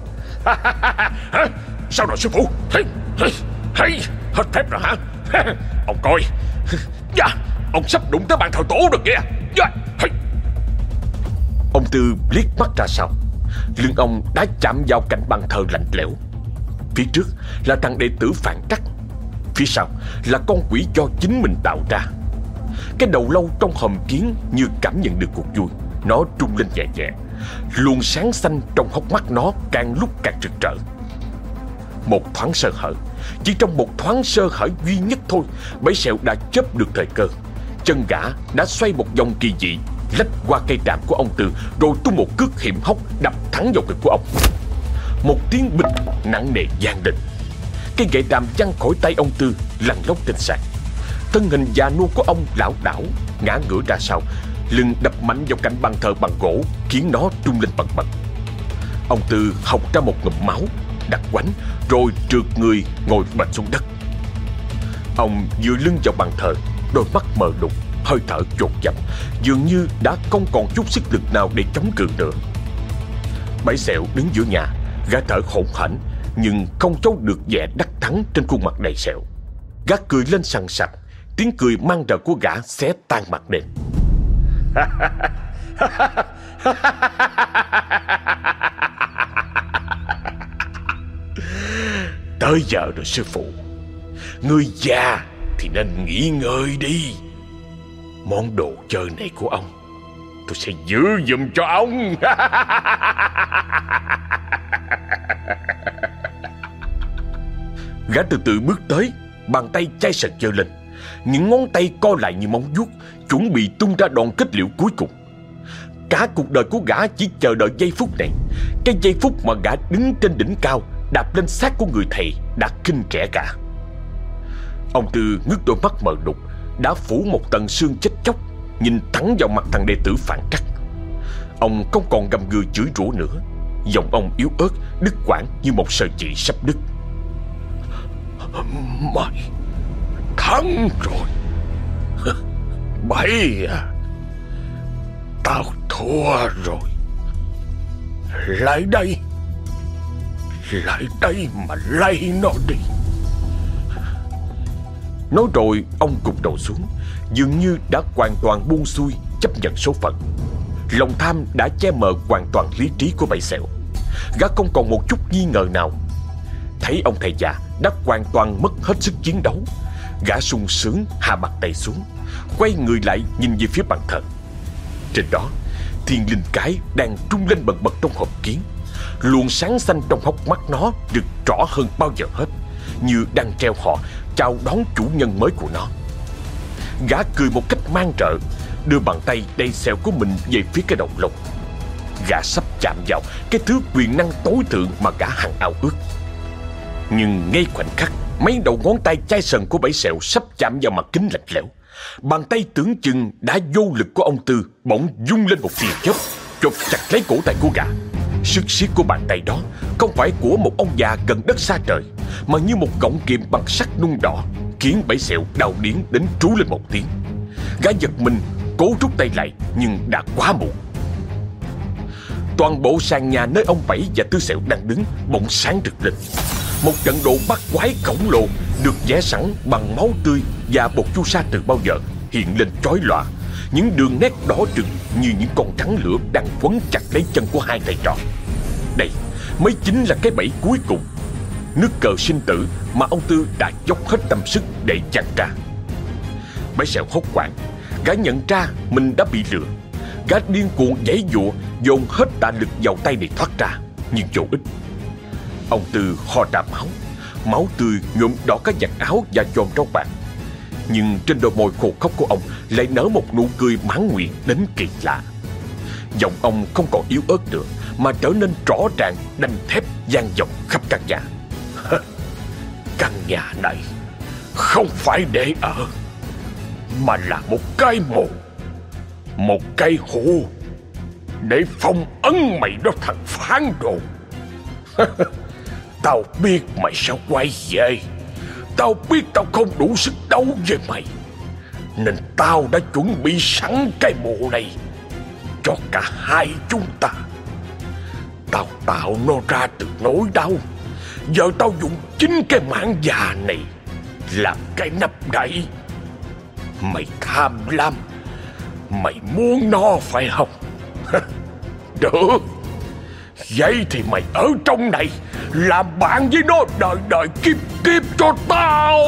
Sao rồi sư phụ? Hết phép rồi hả? Ông coi, ông sắp đụng tới bàn thờ tổ rồi kìa. Ông Tư liếc mắt ra sau. Lưng ông đã chạm vào cạnh bàn thờ lạnh lẽo. Phía trước là thằng đệ tử Phản Trắc. Phía sau là con quỷ do chính mình tạo ra. Cái đầu lâu trong hòm kiến như cảm nhận được cuộc vui. Nó trung lên nhẹ nhẹ. Luồng sáng xanh trong hốc mắt nó càng lúc càng rực rỡ. Một thoáng sơ hở, chỉ trong một thoáng sơ hở duy nhất thôi, Bấy Sẹo đã chớp được thời cơ. Chân gã đã xoay một vòng kỳ dị, lách qua cây tràm của ông Tư, rồi tung một cước hiểm hóc đập thẳng vào ngực của ông. Một tiếng bịch nặng nề vang lên. Cây gậy tràm văng khỏi tay ông Tư, lăn lóc trên sàn. Thân hình già nua của ông lảo đảo, ngã ngửa ra sau, lưng đập mạnh vào cạnh bàn thờ bằng gỗ, khiến nó rung lên bần bật. Ông Tư hộc ra một ngụm máu, đặt quánh, rồi trượt người ngồi bệt xuống đất. Ông dựa lưng vào bàn thờ, đôi mắt mờ đục, hơi thở dồn dập, dường như đã không còn chút sức lực nào để chống cự nữa. Bảy Sẹo đứng giữa nhà, gã thở hổn hển nhưng không giấu được vẻ đắc thắng trên khuôn mặt đầy sẹo. Gã cười lên sằng sặc, tiếng cười mang rợ của gã xé tan mặt đêm. Tới giờ rồi sư phụ, người già thì nên nghỉ ngơi đi. Món đồ chơi này của ông tôi sẽ giữ giùm cho ông. Gã từ từ bước tới, bàn tay chai sần giơ lên, những ngón tay co lại như móng vuốt, chuẩn bị tung ra đòn kết liễu cuối cùng. Cả cuộc đời của gã chỉ chờ đợi giây phút này, cái giây phút mà gã đứng trên đỉnh cao, đạp lên xác của người thầy đã khinh rẻ gã. Ông Tư ngước đôi mắt mờ đục, đã phủ một tầng xương chết chóc, nhìn thẳng vào mặt thằng đệ tử phản trắc. Ông không còn gầm gừ chửi rủa nữa, giọng ông yếu ớt, đứt quãng như một sợi chỉ sắp đứt. Mày thắng rồi. Bậy à, tao thua rồi. Lại đây mà lay nó đi. Nói rồi ông gục đầu xuống, dường như đã hoàn toàn buông xuôi, chấp nhận số phận. Lòng tham đã che mờ hoàn toàn lý trí của Bảy Sẹo. Gã không còn một chút nghi ngờ nào. Thấy ông thầy già đã hoàn toàn mất hết sức chiến đấu, gã sung sướng hạ bàn tay xuống, quay người lại nhìn về phía bàn thờ. Trên đó, thiên linh cái đang trung lên bần bật trong hộp kiến. Luồng sáng xanh trong hốc mắt nó rực rõ hơn bao giờ hết, như đang treo họ chào đón chủ nhân mới của nó. Gã cười một cách man rợ, đưa bàn tay đầy sẹo của mình về phía cái đầu lâu. Gã sắp chạm vào cái thứ quyền năng tối thượng mà gã hằng ao ước. Nhưng ngay khoảnh khắc mấy đầu ngón tay chai sần của Bảy Sẹo sắp chạm vào mặt kính lạnh lẽo, bàn tay tưởng chừng đã vô lực của ông Tư bỗng vung lên một tia chớp, chộp chặt lấy cổ tay của gã. Sức siết của bàn tay đó không phải của một ông già gần đất xa trời, mà như một cọng kìm bằng sắt nung đỏ, khiến Bảy Sẹo đau điếng đến trú lên một tiếng. Gã giật mình cố rút tay lại, nhưng đã quá muộn. Toàn bộ sàn nhà nơi ông Bảy và Tư Sẹo đang đứng bỗng sáng rực lên. Một trận đồ bắt quái khổng lồ được vẽ sẵn bằng máu tươi và bột chu sa từ bao giờ hiện lên chói lòa, những đường nét đỏ rực như những con rắn lửa đang quấn chặt lấy chân của hai thầy trò. Đây mới chính là cái bẫy cuối cùng, nước cờ sinh tử mà ông Tư đã dốc hết tâm sức để chặn ra. Bảy Sẹo hốt hoảng, gã nhận ra mình đã bị lừa. Gã điên cuồng giãy giụa, dồn hết tạ lực vào tay để thoát ra, nhưng vô ích. Ông Tư ho ra máu tươi nhuộm đỏ các vạt áo và chòm râu bạc. Nhưng trên đôi môi khô khốc của ông lại nở một nụ cười mãn nguyện đến kỳ lạ. Giọng ông không còn yếu ớt nữa, mà trở nên rõ ràng, đanh thép, vang vọng khắp căn nhà. Căn nhà này không phải để ở, mà là một cái mộ, một cái hù để phong ấn mày đó thằng phản đồ. Tao biết mày sẽ quay về, tao biết tao không đủ sức đấu với mày, nên tao đã chuẩn bị sẵn cái mộ này cho cả hai chúng ta. Tao tạo nó ra từ nỗi đau, giờ tao dùng chính cái mảng già này làm cái nắp đậy. Mày tham lam, mày muốn nó phải không? Được, vậy thì mày ở trong này làm bạn với nó đời đời kiếp kiếp cho tao.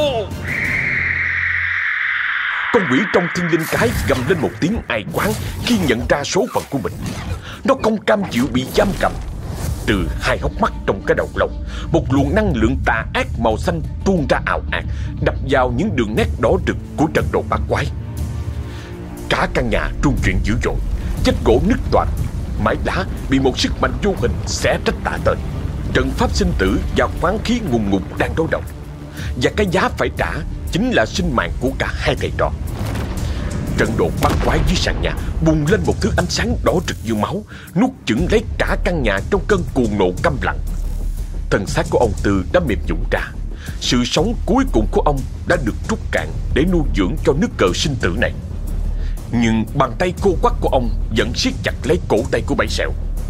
Con quỷ trong thiên linh cái gầm lên một tiếng ai quán khi nhận ra số phận của mình. Nó không cam chịu bị giam cầm. Từ hai hốc mắt trong cái đầu lâu, một luồng năng lượng tà ác màu xanh tuôn ra ào ạt, đập vào những đường nét đỏ rực của trận đồ bát quái. Cả căn nhà rung chuyển dữ dội, vách gỗ nứt toạc, mái đá bị một sức mạnh vô hình xé rách tả tơi. Trận pháp sinh tử và khoáng khí ngùn ngụt đang đối đầu, và cái giá phải trả chính là sinh mạng của cả hai thầy trò. Trận đồ bát quái dưới sàn nhà bùng lên một thứ ánh sáng đỏ rực như máu, nuốt chửng lấy cả căn nhà trong cơn cuồng nộ câm lặng. Thân xác của ông Tư đã mềm nhũn ra, sự sống cuối cùng của ông đã được trút cạn để nuôi dưỡng cho nước cờ sinh tử này. Nhưng bàn tay khô quắt của ông vẫn siết chặt lấy cổ tay của Bảy Sẹo.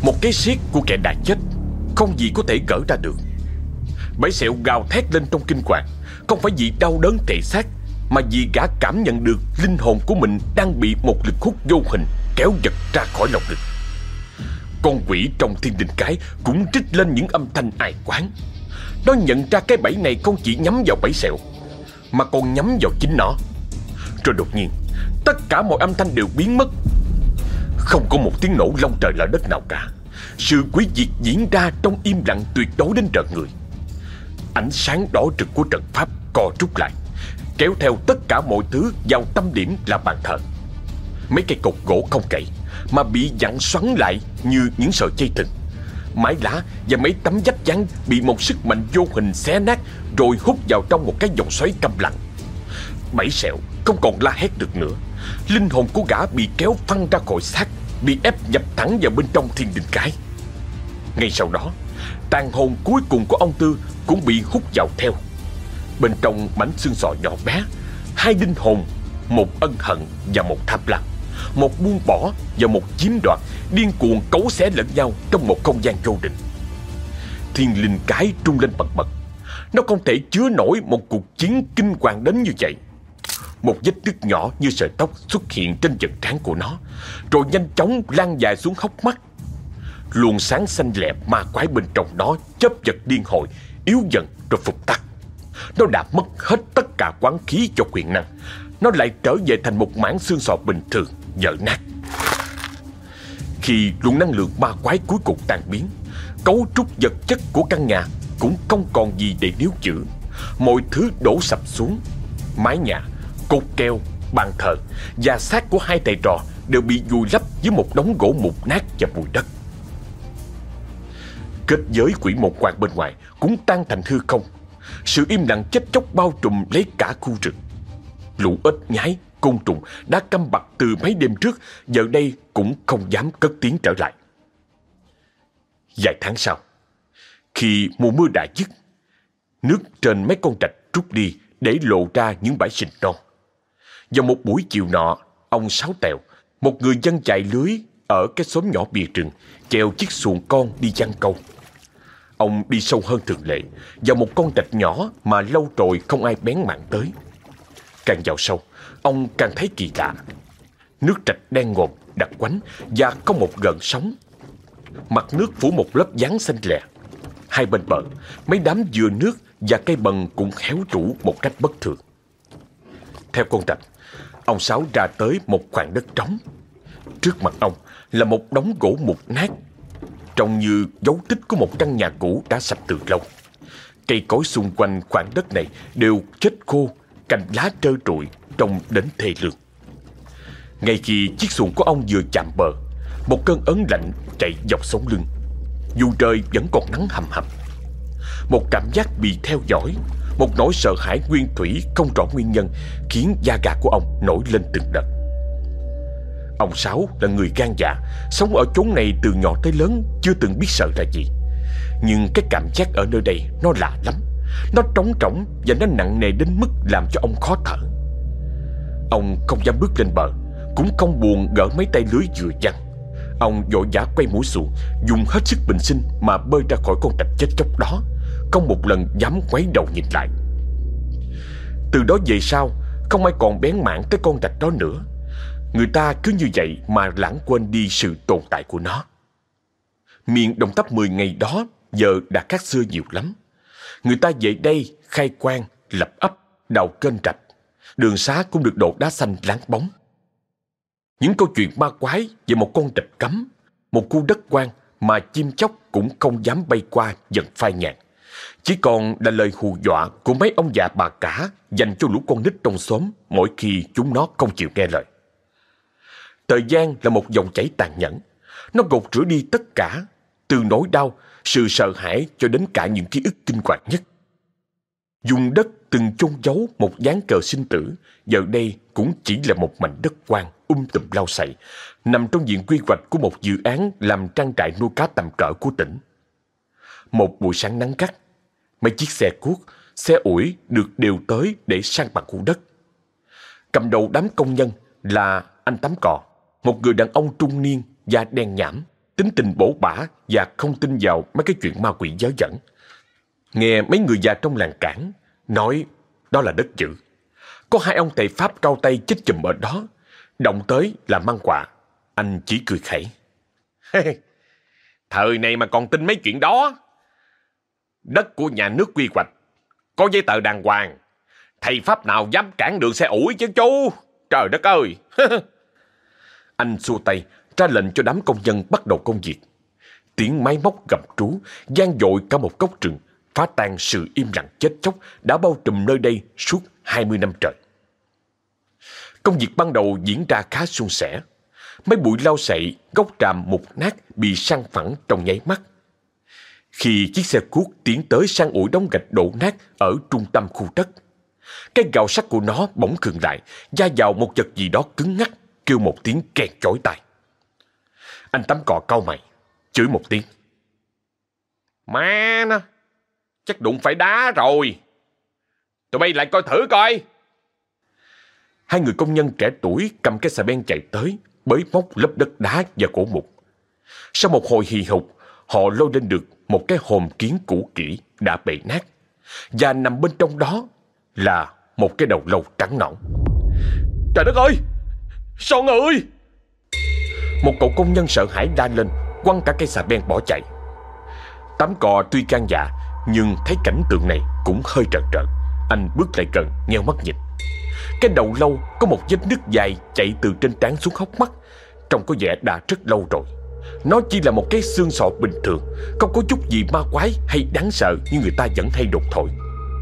một cái xiết của kẻ đã chết, không gì có thể gỡ ra được. Bảy Sẹo gào thét lên trong kinh hoàng, không phải vì đau đớn thể xác, mà vì gã cảm nhận được linh hồn của mình đang bị một lực hút vô hình kéo giật ra khỏi lòng ngực. Con quỷ trong thiên đình cái cũng trích lên những âm thanh ai quán. Nó nhận ra cái bẫy này không chỉ nhắm vào Bảy Sẹo, mà còn nhắm vào chính nó. Rồi đột nhiên, tất cả mọi âm thanh đều biến mất. Không có một tiếng nổ long trời lở đất nào cả. Sự quỷ diệt diễn ra trong im lặng tuyệt đối đến rợn người. Ánh sáng đỏ rực của trận pháp co rút lại, kéo theo tất cả mọi thứ vào tâm điểm là bàn thờ. Mấy cây cột gỗ không cậy mà bị vặn xoắn lại như những sợi dây thừng. Mái lá và mấy tấm vách dán bị một sức mạnh vô hình xé nát, rồi hút vào trong một cái vòng xoáy câm lặng. Bảy Sẹo không còn la hét được nữa. Linh hồn của gã bị kéo phăng ra khỏi xác, bị ép nhập thẳng vào bên trong thiên đình cái. Ngay sau đó, tàn hồn cuối cùng của ông Tư cũng bị hút vào theo. Bên trong mảnh xương sọ nhỏ bé, hai linh hồn, một ân hận và một tham lam, một buông bỏ và một chiếm đoạt, điên cuồng cấu xé lẫn nhau trong một không gian vô định. Thiên linh cái trung lên bật bật. Nó không thể chứa nổi một cuộc chiến kinh hoàng đến như vậy. Một vết nứt nhỏ như sợi tóc xuất hiện trên vật trán của nó, rồi nhanh chóng lan dài xuống hốc mắt. Luồng sáng xanh lẹ ma quái bên trong nó chớp giật điên hồi, yếu dần rồi phục tắt. Nó đã mất hết tất cả quán khí cho quyền năng. Nó lại trở về thành một mảng xương sọ bình thường, vỡ nát. Khi luồng năng lượng ma quái cuối cùng tan biến, cấu trúc vật chất của căn nhà cũng không còn gì để níu giữ. Mọi thứ đổ sập xuống. Mái nhà, cột keo, bàn thờ và xác của hai thầy trò đều bị vùi lấp dưới một đống gỗ mục nát và bụi đất. Kết giới quỷ mộc quan bên ngoài cũng tan thành hư không. Sự im lặng chết chóc bao trùm lấy cả khu rừng. Lũ ếch nhái, côn trùng đã câm bặt từ mấy đêm trước, giờ đây cũng không dám cất tiếng trở lại. Vài tháng sau, khi mùa mưa đã dứt, nước trên mấy con rạch rút đi để lộ ra những bãi sình non. Vào một buổi chiều nọ, ông Sáu Tèo, một người dân chài lưới ở cái xóm nhỏ bìa rừng, chèo chiếc xuồng con đi giăng câu. Ông đi sâu hơn thường lệ, vào một con rạch nhỏ mà lâu rồi không ai bén mảng tới. Càng vào sâu, ông càng thấy kỳ lạ. Nước rạch đen ngòm, đặc quánh và không một gợn sóng. Mặt nước phủ một lớp dáng xanh lè. Hai bên bờ, mấy đám dừa nước và cây bần cũng héo rũ một cách bất thường. Theo con rạch, ông Sáu ra tới một khoảng đất trống. Trước mặt ông là một đống gỗ mục nát, trông như dấu tích của một căn nhà cũ đã sập từ lâu. Cây cối xung quanh khoảng đất này đều chết khô, cành lá trơ trụi, trông đến thê lương. Ngay khi chiếc xuồng của ông vừa chạm bờ, một cơn ớn lạnh chạy dọc sống lưng, dù trời vẫn còn nắng hầm hập. Một cảm giác bị theo dõi, một nỗi sợ hãi nguyên thủy không rõ nguyên nhân khiến da gà của ông nổi lên từng đợt. Ông Sáu là người gan dạ, sống ở chốn này từ nhỏ tới lớn, chưa từng biết sợ là gì. Nhưng cái cảm giác ở nơi đây nó lạ lắm. Nó trống rỗng và nó nặng nề đến mức làm cho ông khó thở. Ông không dám bước lên bờ, cũng không buồn gỡ mấy tay lưới vừa giăng. Ông vội vã quay mũi xuồng, dùng hết sức bình sinh mà bơi ra khỏi con rạch chết chóc đó, không một lần dám ngoái đầu nhìn lại. Từ đó về sau, không ai còn bén mảng tới con rạch đó nữa. Người ta cứ như vậy mà lãng quên đi sự tồn tại của nó. Miền Đồng Tháp 10 ngày đó giờ đã khác xưa nhiều lắm. Người ta về đây khai quang, lập ấp, đào kênh rạch. Đường xá cũng được đổ đá xanh láng bóng. Những câu chuyện ma quái về một con rạch cấm, một khu đất quan mà chim chóc cũng không dám bay qua dần phai nhạt, chỉ còn là lời hù dọa của mấy ông già bà cả dành cho lũ con nít trong xóm mỗi khi chúng nó không chịu nghe lời. Thời gian là một dòng chảy tàn nhẫn. Nó gột rửa đi tất cả, từ nỗi đau, sự sợ hãi cho đến cả những ký ức kinh hoàng nhất. Dùng đất từng chôn giấu một ván cờ sinh tử, giờ đây cũng chỉ là một mảnh đất hoang tùm lau sậy, nằm trong diện quy hoạch của một dự án làm trang trại nuôi cá tầm cỡ của tỉnh. Một buổi sáng nắng gắt, mấy chiếc xe cuốc, xe ủi được điều tới để san bằng khu đất. Cầm đầu đám công nhân là anh Tám Cò, một người đàn ông trung niên da đen nhãm, tính tình bổ bả và không tin vào mấy cái chuyện ma quỷ vớ vẩn. Nghe mấy người già trong làng cảng nói đó là đất dữ. Có hai ông thầy Pháp cao tay chết chùm ở đó, động tới là mang quà. Anh chỉ cười khẩy. Thời này mà còn tin mấy chuyện đó. Đất của nhà nước quy hoạch, có giấy tờ đàng hoàng, thầy Pháp nào dám cản đường xe ủi chứ chú. Trời đất ơi. Anh xua tay ra lệnh cho đám công nhân bắt đầu công việc. Tiếng máy móc gầm rú vang dội cả một góc rừng, phá tan sự im lặng chết chóc đã bao trùm nơi đây suốt 20 năm trời. Công việc ban đầu diễn ra khá suôn sẻ. Mấy bụi lau sậy, gốc tràm mục nát bị san phẳng trong nháy mắt. Khi chiếc xe cuốc tiến tới san ủi đống gạch đổ nát ở trung tâm khu đất, cái gào sắt của nó bỗng khựng lại, va vào một vật gì đó cứng ngắc, kêu một tiếng kèn chói tai. Anh Tắm Cò cau mày, chửi một tiếng. Má nó, chắc đụng phải đá rồi. Tụi bay lại coi thử coi. Hai người công nhân trẻ tuổi cầm cái xà beng chạy tới, bới móc lấp đất đá và cổ mục. Sau một hồi hì hục, họ lôi lên được một cái hòm kiến cũ kỹ đã bể nát, và nằm bên trong đó là một cái đầu lâu trắng nõn. Trời đất ơi! Son ơi! Một cậu công nhân sợ hãi la lên, quăng cả cây xà beng bỏ chạy. Tám Cò tuy gan dạ, nhưng thấy cảnh tượng này cũng hơi rợn rợn. Anh bước lại gần, nheo mắt nhìn. Cái đầu lâu có một vết nứt dài chạy từ trên trán xuống hốc mắt, trông có vẻ đã rất lâu rồi. Nó chỉ là một cái xương sọ bình thường, không có chút gì ma quái hay đáng sợ như người ta vẫn hay đồn thổi.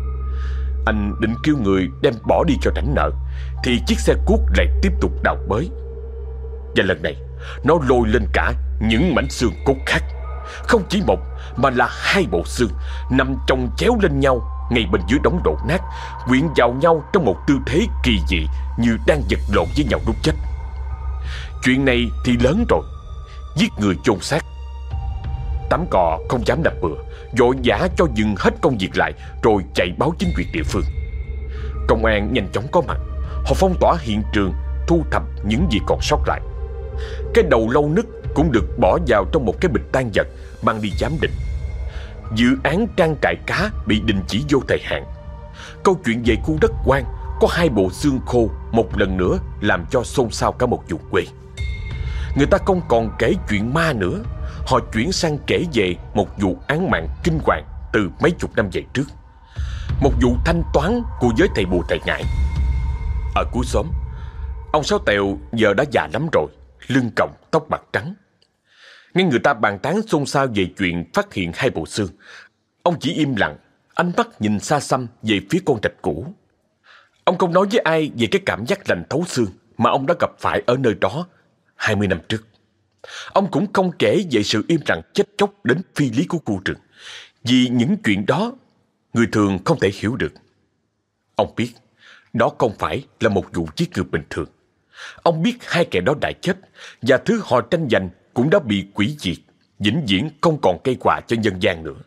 Anh định kêu người đem bỏ đi cho rảnh nợ, thì chiếc xe cuốc lại tiếp tục đào bới. Và lần này nó lôi lên cả những mảnh xương cốt khác. Không chỉ một mà là hai bộ xương nằm chồng chéo lên nhau ngay bên dưới đống đổ nát, quyện vào nhau trong một tư thế kỳ dị, như đang vật lộn với nhau đút chết. Chuyện này thì lớn rồi, giết người chôn xác. Tám Cò không dám làm bừa, vội vã cho dừng hết công việc lại rồi chạy báo chính quyền địa phương. Công an nhanh chóng có mặt. Họ phong tỏa hiện trường, thu thập những gì còn sót lại. Cái đầu lâu nứt cũng được bỏ vào trong một cái bịch tang vật mang đi giám định. Dự án trang trại cá bị đình chỉ vô thời hạn. Câu chuyện về khu đất hoang có hai bộ xương khô một lần nữa làm cho xôn xao cả một vùng quê. Người ta không còn kể chuyện ma nữa, họ chuyển sang kể về một vụ án mạng kinh hoàng từ mấy chục năm về trước. Một vụ thanh toán của giới thầy bùa thầy ngải. Ở cuối xóm, ông Sáu Tèo giờ đã già lắm rồi, lưng còng, tóc bạc trắng. Nghe người ta bàn tán xôn xao về chuyện phát hiện hai bộ xương, ông chỉ im lặng, ánh mắt nhìn xa xăm về phía con rạch cũ. Ông không nói với ai về cái cảm giác lạnh thấu xương mà ông đã gặp phải ở nơi đó 20 năm trước. Ông cũng không kể về sự im lặng chết chóc đến phi lý của khu rừng, vì những chuyện đó người thường không thể hiểu được. Ông biết đó không phải là một vụ giết người bình thường. Ông biết hai kẻ đó đã chết, và thứ họ tranh giành cũng đã bị hủy diệt, vĩnh viễn không còn cây quà cho nhân gian nữa.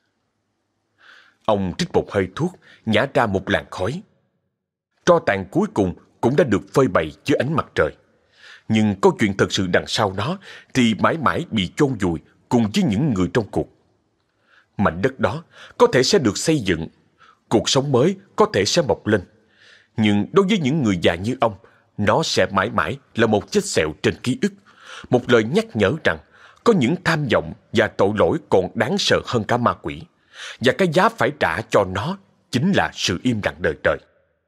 Ông trích một hơi thuốc, nhả ra một làn khói. Tro tàn cuối cùng cũng đã được phơi bày dưới ánh mặt trời. Nhưng câu chuyện thật sự đằng sau nó thì mãi mãi bị chôn vùi cùng với những người trong cuộc. Mảnh đất đó có thể sẽ được xây dựng, cuộc sống mới có thể sẽ mọc lên. Nhưng đối với những người già như ông, nó sẽ mãi mãi là một vết sẹo trên ký ức, một lời nhắc nhở rằng có những tham vọng và tội lỗi còn đáng sợ hơn cả ma quỷ, và cái giá phải trả cho nó chính là sự im lặng đời trời.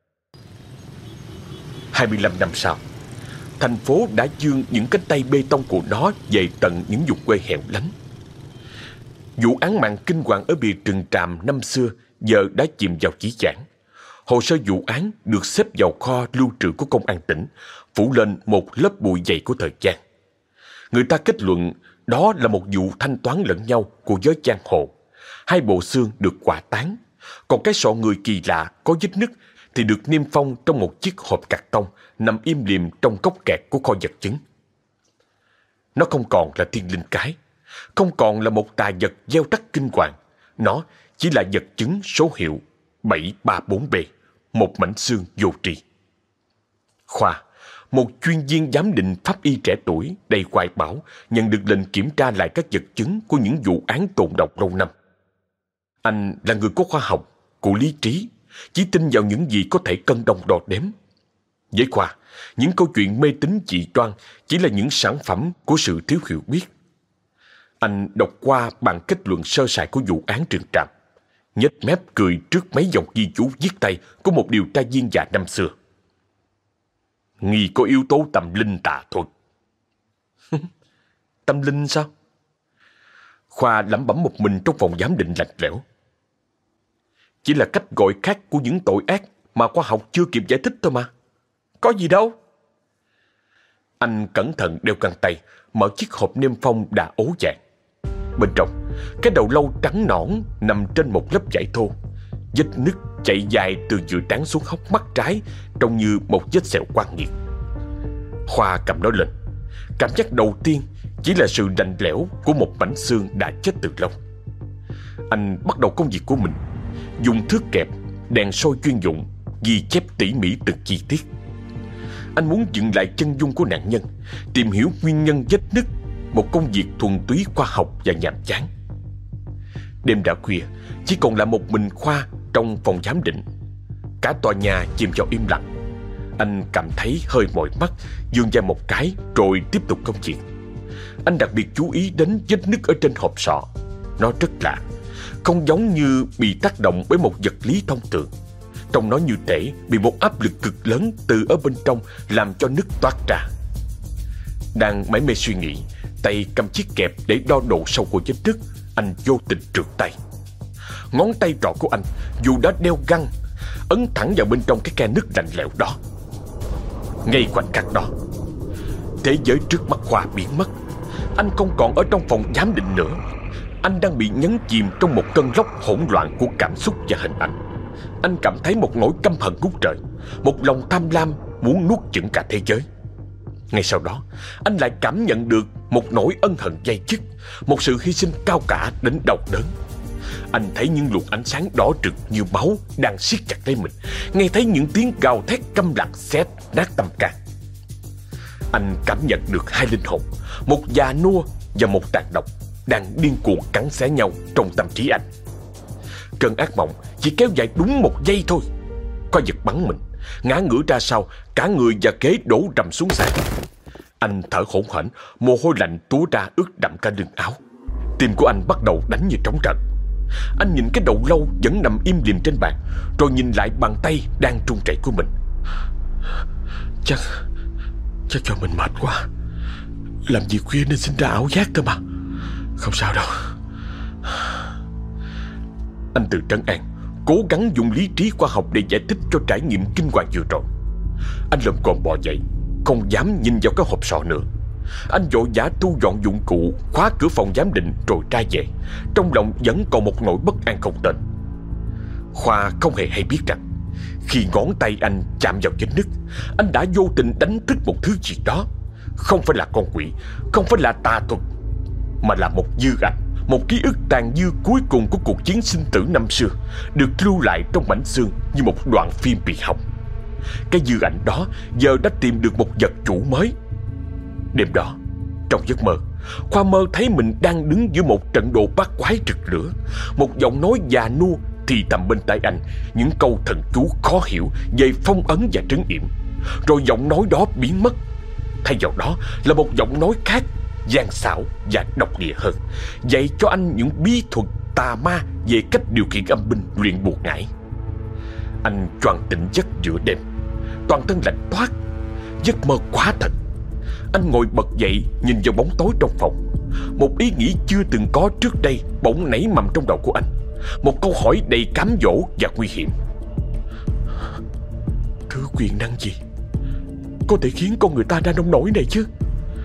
25 năm sau, thành phố đã vươn những cánh tay bê tông của nó về tận những vùng quê hẻo lánh. Vụ án mạng kinh hoàng ở bìa rừng Tràm năm xưa giờ đã chìm vào dĩ vãng. Hồ sơ vụ án được xếp vào kho lưu trữ của công an tỉnh, phủ lên một lớp bụi dày của thời gian. Người ta kết luận đó là một vụ thanh toán lẫn nhau của giới giang hồ. Hai bộ xương được hỏa táng, còn cái sọ người kỳ lạ có vết nứt thì được niêm phong trong một chiếc hộp cạc tông nằm im lìm trong góc kẹt của kho vật chứng. Nó không còn là thiên linh cái, không còn là một tà vật gieo rắc kinh hoàng. Nó chỉ là vật chứng số hiệu 734B, một mảnh xương vô tri. Khoa, một chuyên viên giám định pháp y trẻ tuổi đầy hoài bão nhận được lệnh kiểm tra lại các vật chứng của những vụ án tồn đọng lâu năm. Anh là người có khoa học, của lý trí, chỉ tin vào những gì có thể cân đong đo đếm. Với Khoa, những câu chuyện mê tín dị đoan chỉ là những sản phẩm của sự thiếu hiểu biết. Anh đọc qua bản kết luận sơ sài của vụ án Trường Trạm, nhếch mép cười trước mấy dòng ghi chú viết tay của một điều tra viên già năm xưa. Nghi có yếu tố tâm linh tà thuật. Tâm linh sao? Khoa lẩm bẩm một mình trong phòng giám định lạnh lẽo. Chỉ là cách gọi khác của những tội ác mà khoa học chưa kịp giải thích thôi mà. Có gì đâu. Anh cẩn thận đeo găng tay, mở chiếc hộp niêm phong đã ố vàng. Bên trong, cái đầu lâu trắng nõn nằm trên một lớp vải thô. Vết nứt chạy dài từ giữa trán xuống hốc mắt trái, trông như một vết sẹo quan nghiệt. Khoa cầm nó lên. Cảm giác đầu tiên chỉ là sự lạnh lẽo của một mảnh xương đã chết từ lâu. Anh bắt đầu công việc của mình, dùng thước kẹp, đèn soi chuyên dụng, ghi chép tỉ mỉ từng chi tiết. Anh muốn dựng lại chân dung của nạn nhân, tìm hiểu nguyên nhân vết nứt, một công việc thuần túy khoa học và nhàm chán. Đêm đã khuya, chỉ còn là một mình Khoa trong phòng giám định. Cả tòa nhà chìm vào im lặng. Anh cảm thấy hơi mỏi mắt, vươn vai một cái rồi tiếp tục công việc. Anh đặc biệt chú ý đến vết nứt ở trên hộp sọ. Nó rất lạ, không giống như bị tác động bởi một vật lý thông thường. Trong nó như thể bị một áp lực cực lớn từ ở bên trong làm cho nứt toát ra. Đang mải mê suy nghĩ, tay cầm chiếc kẹp để đo độ sâu của vết nứt, anh vô tình trượt tay. Ngón tay trỏ của anh, dù đã đeo găng, ấn thẳng vào bên trong cái khe nứt lạnh lẽo đó. Ngay khoảnh khắc đó, thế giới trước mắt Khoa biến mất. Anh không còn ở trong phòng giám định nữa. Anh đang bị nhấn chìm trong một cơn lốc hỗn loạn của cảm xúc và hình ảnh. Anh cảm thấy một nỗi căm hận ngút trời, một lòng tham lam muốn nuốt chửng cả thế giới. Ngay sau đó, anh lại cảm nhận được một nỗi ân hận day dứt, một sự hy sinh cao cả đến đau đớn. Anh thấy những luồng ánh sáng đỏ rực như máu đang siết chặt lấy mình, nghe thấy những tiếng gào thét căm lặng xé nát tâm can. Anh cảm nhận được hai linh hồn, một già nua và một tàn độc, đang điên cuồng cắn xé nhau trong tâm trí anh. Cơn ác mộng chỉ kéo dài đúng một giây thôi. Khoa giật bắn mình, ngã ngửa ra sau, cả người và ghế đổ rầm xuống sàn. Anh thở hổn hển, mồ hôi lạnh túa ra ướt đẫm cả lưng áo. Tim của anh bắt đầu đánh như trống trận. Anh nhìn cái đầu lâu vẫn nằm im lìm trên bàn, rồi nhìn lại bàn tay đang run rẩy của mình. Chắc cho mình mệt quá. Làm gì khuya nên sinh ra ảo giác thôi mà. Không sao đâu. Anh tự trấn an, cố gắng dùng lý trí khoa học để giải thích cho trải nghiệm kinh hoàng vừa rồi. Anh lồm cồm bò dậy, không dám nhìn vào cái hộp sọ nữa. Anh vội vã thu dọn dụng cụ, khóa cửa phòng giám định rồi ra về. Trong lòng vẫn còn một nỗi bất an không tên. Khoa không hề hay biết rằng khi ngón tay anh chạm vào vết nứt, anh đã vô tình đánh thức một thứ gì đó. Không phải là con quỷ, không phải là tà thuật, mà là một dư ảnh, một ký ức tàn dư cuối cùng của cuộc chiến sinh tử năm xưa, được lưu lại trong mảnh xương như một đoạn phim bị hỏng. Cái dư ảnh đó giờ đã tìm được một vật chủ mới. Đêm đó, trong giấc mơ, Khoa mơ thấy mình đang đứng giữa một trận đồ bát quái rực lửa. Một giọng nói già nua thì thầm bên tai anh những câu thần chú khó hiểu về phong ấn và trấn yểm. Rồi giọng nói đó biến mất. Thay vào đó là một giọng nói khác, gian xảo và độc địa hơn, dạy cho anh những bí thuật tà ma về cách điều khiển âm binh luyện buộc ngải. Anh choàng tỉnh giấc giữa đêm, toàn thân lạnh toát. Giấc mơ quá thật. Anh ngồi bật dậy, nhìn vào bóng tối trong phòng. Một ý nghĩ chưa từng có trước đây bỗng nảy mầm trong đầu của anh. Một câu hỏi đầy cám dỗ và nguy hiểm. Thứ quyền năng gì có thể khiến con người ta ra nông nổi này chứ?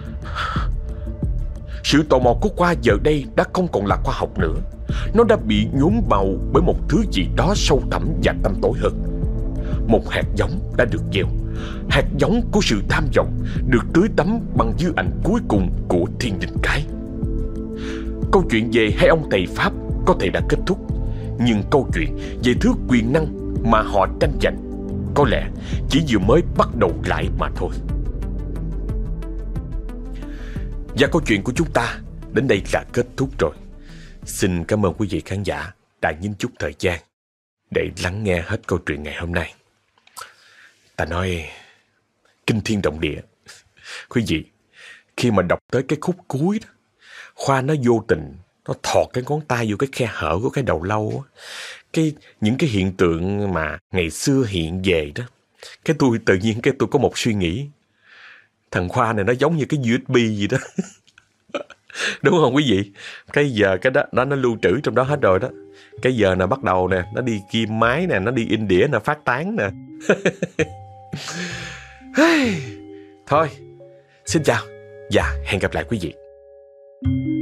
Sự tò mò của Khoa giờ đây đã không còn là khoa học nữa. Nó đã bị nhuốm màu bởi một thứ gì đó sâu thẳm và tăm tối hơn. Một hạt giống đã được gieo, hạt giống của sự tham vọng, được tưới tắm bằng dư ảnh cuối cùng của thiên linh cái. Câu chuyện về hai ông thầy Pháp có thể đã kết thúc, nhưng câu chuyện về thứ quyền năng mà họ tranh giành có lẽ chỉ vừa mới bắt đầu lại mà thôi. Và câu chuyện của chúng ta đến đây là kết thúc rồi. Xin cảm ơn quý vị khán giả đã nhín chút thời gian để lắng nghe hết câu chuyện ngày hôm nay. Ta nói kinh thiên động địa. Quý vị, khi mà đọc tới cái khúc cuối đó, Khoa nó vô tình nó thọt cái ngón tay vô cái khe hở của cái đầu lâu á. Những cái hiện tượng mà ngày xưa hiện về đó, tôi tự nhiên tôi có một suy nghĩ. Thằng Khoa này nó giống như cái USB gì đó. Đúng không quý vị? Cái giờ cái đó nó lưu trữ trong đó hết rồi đó. Cái giờ nào bắt đầu nè, nó đi ghim máy nè, nó đi in đĩa nè, phát tán nè. Thôi, xin chào và hẹn gặp lại quý vị.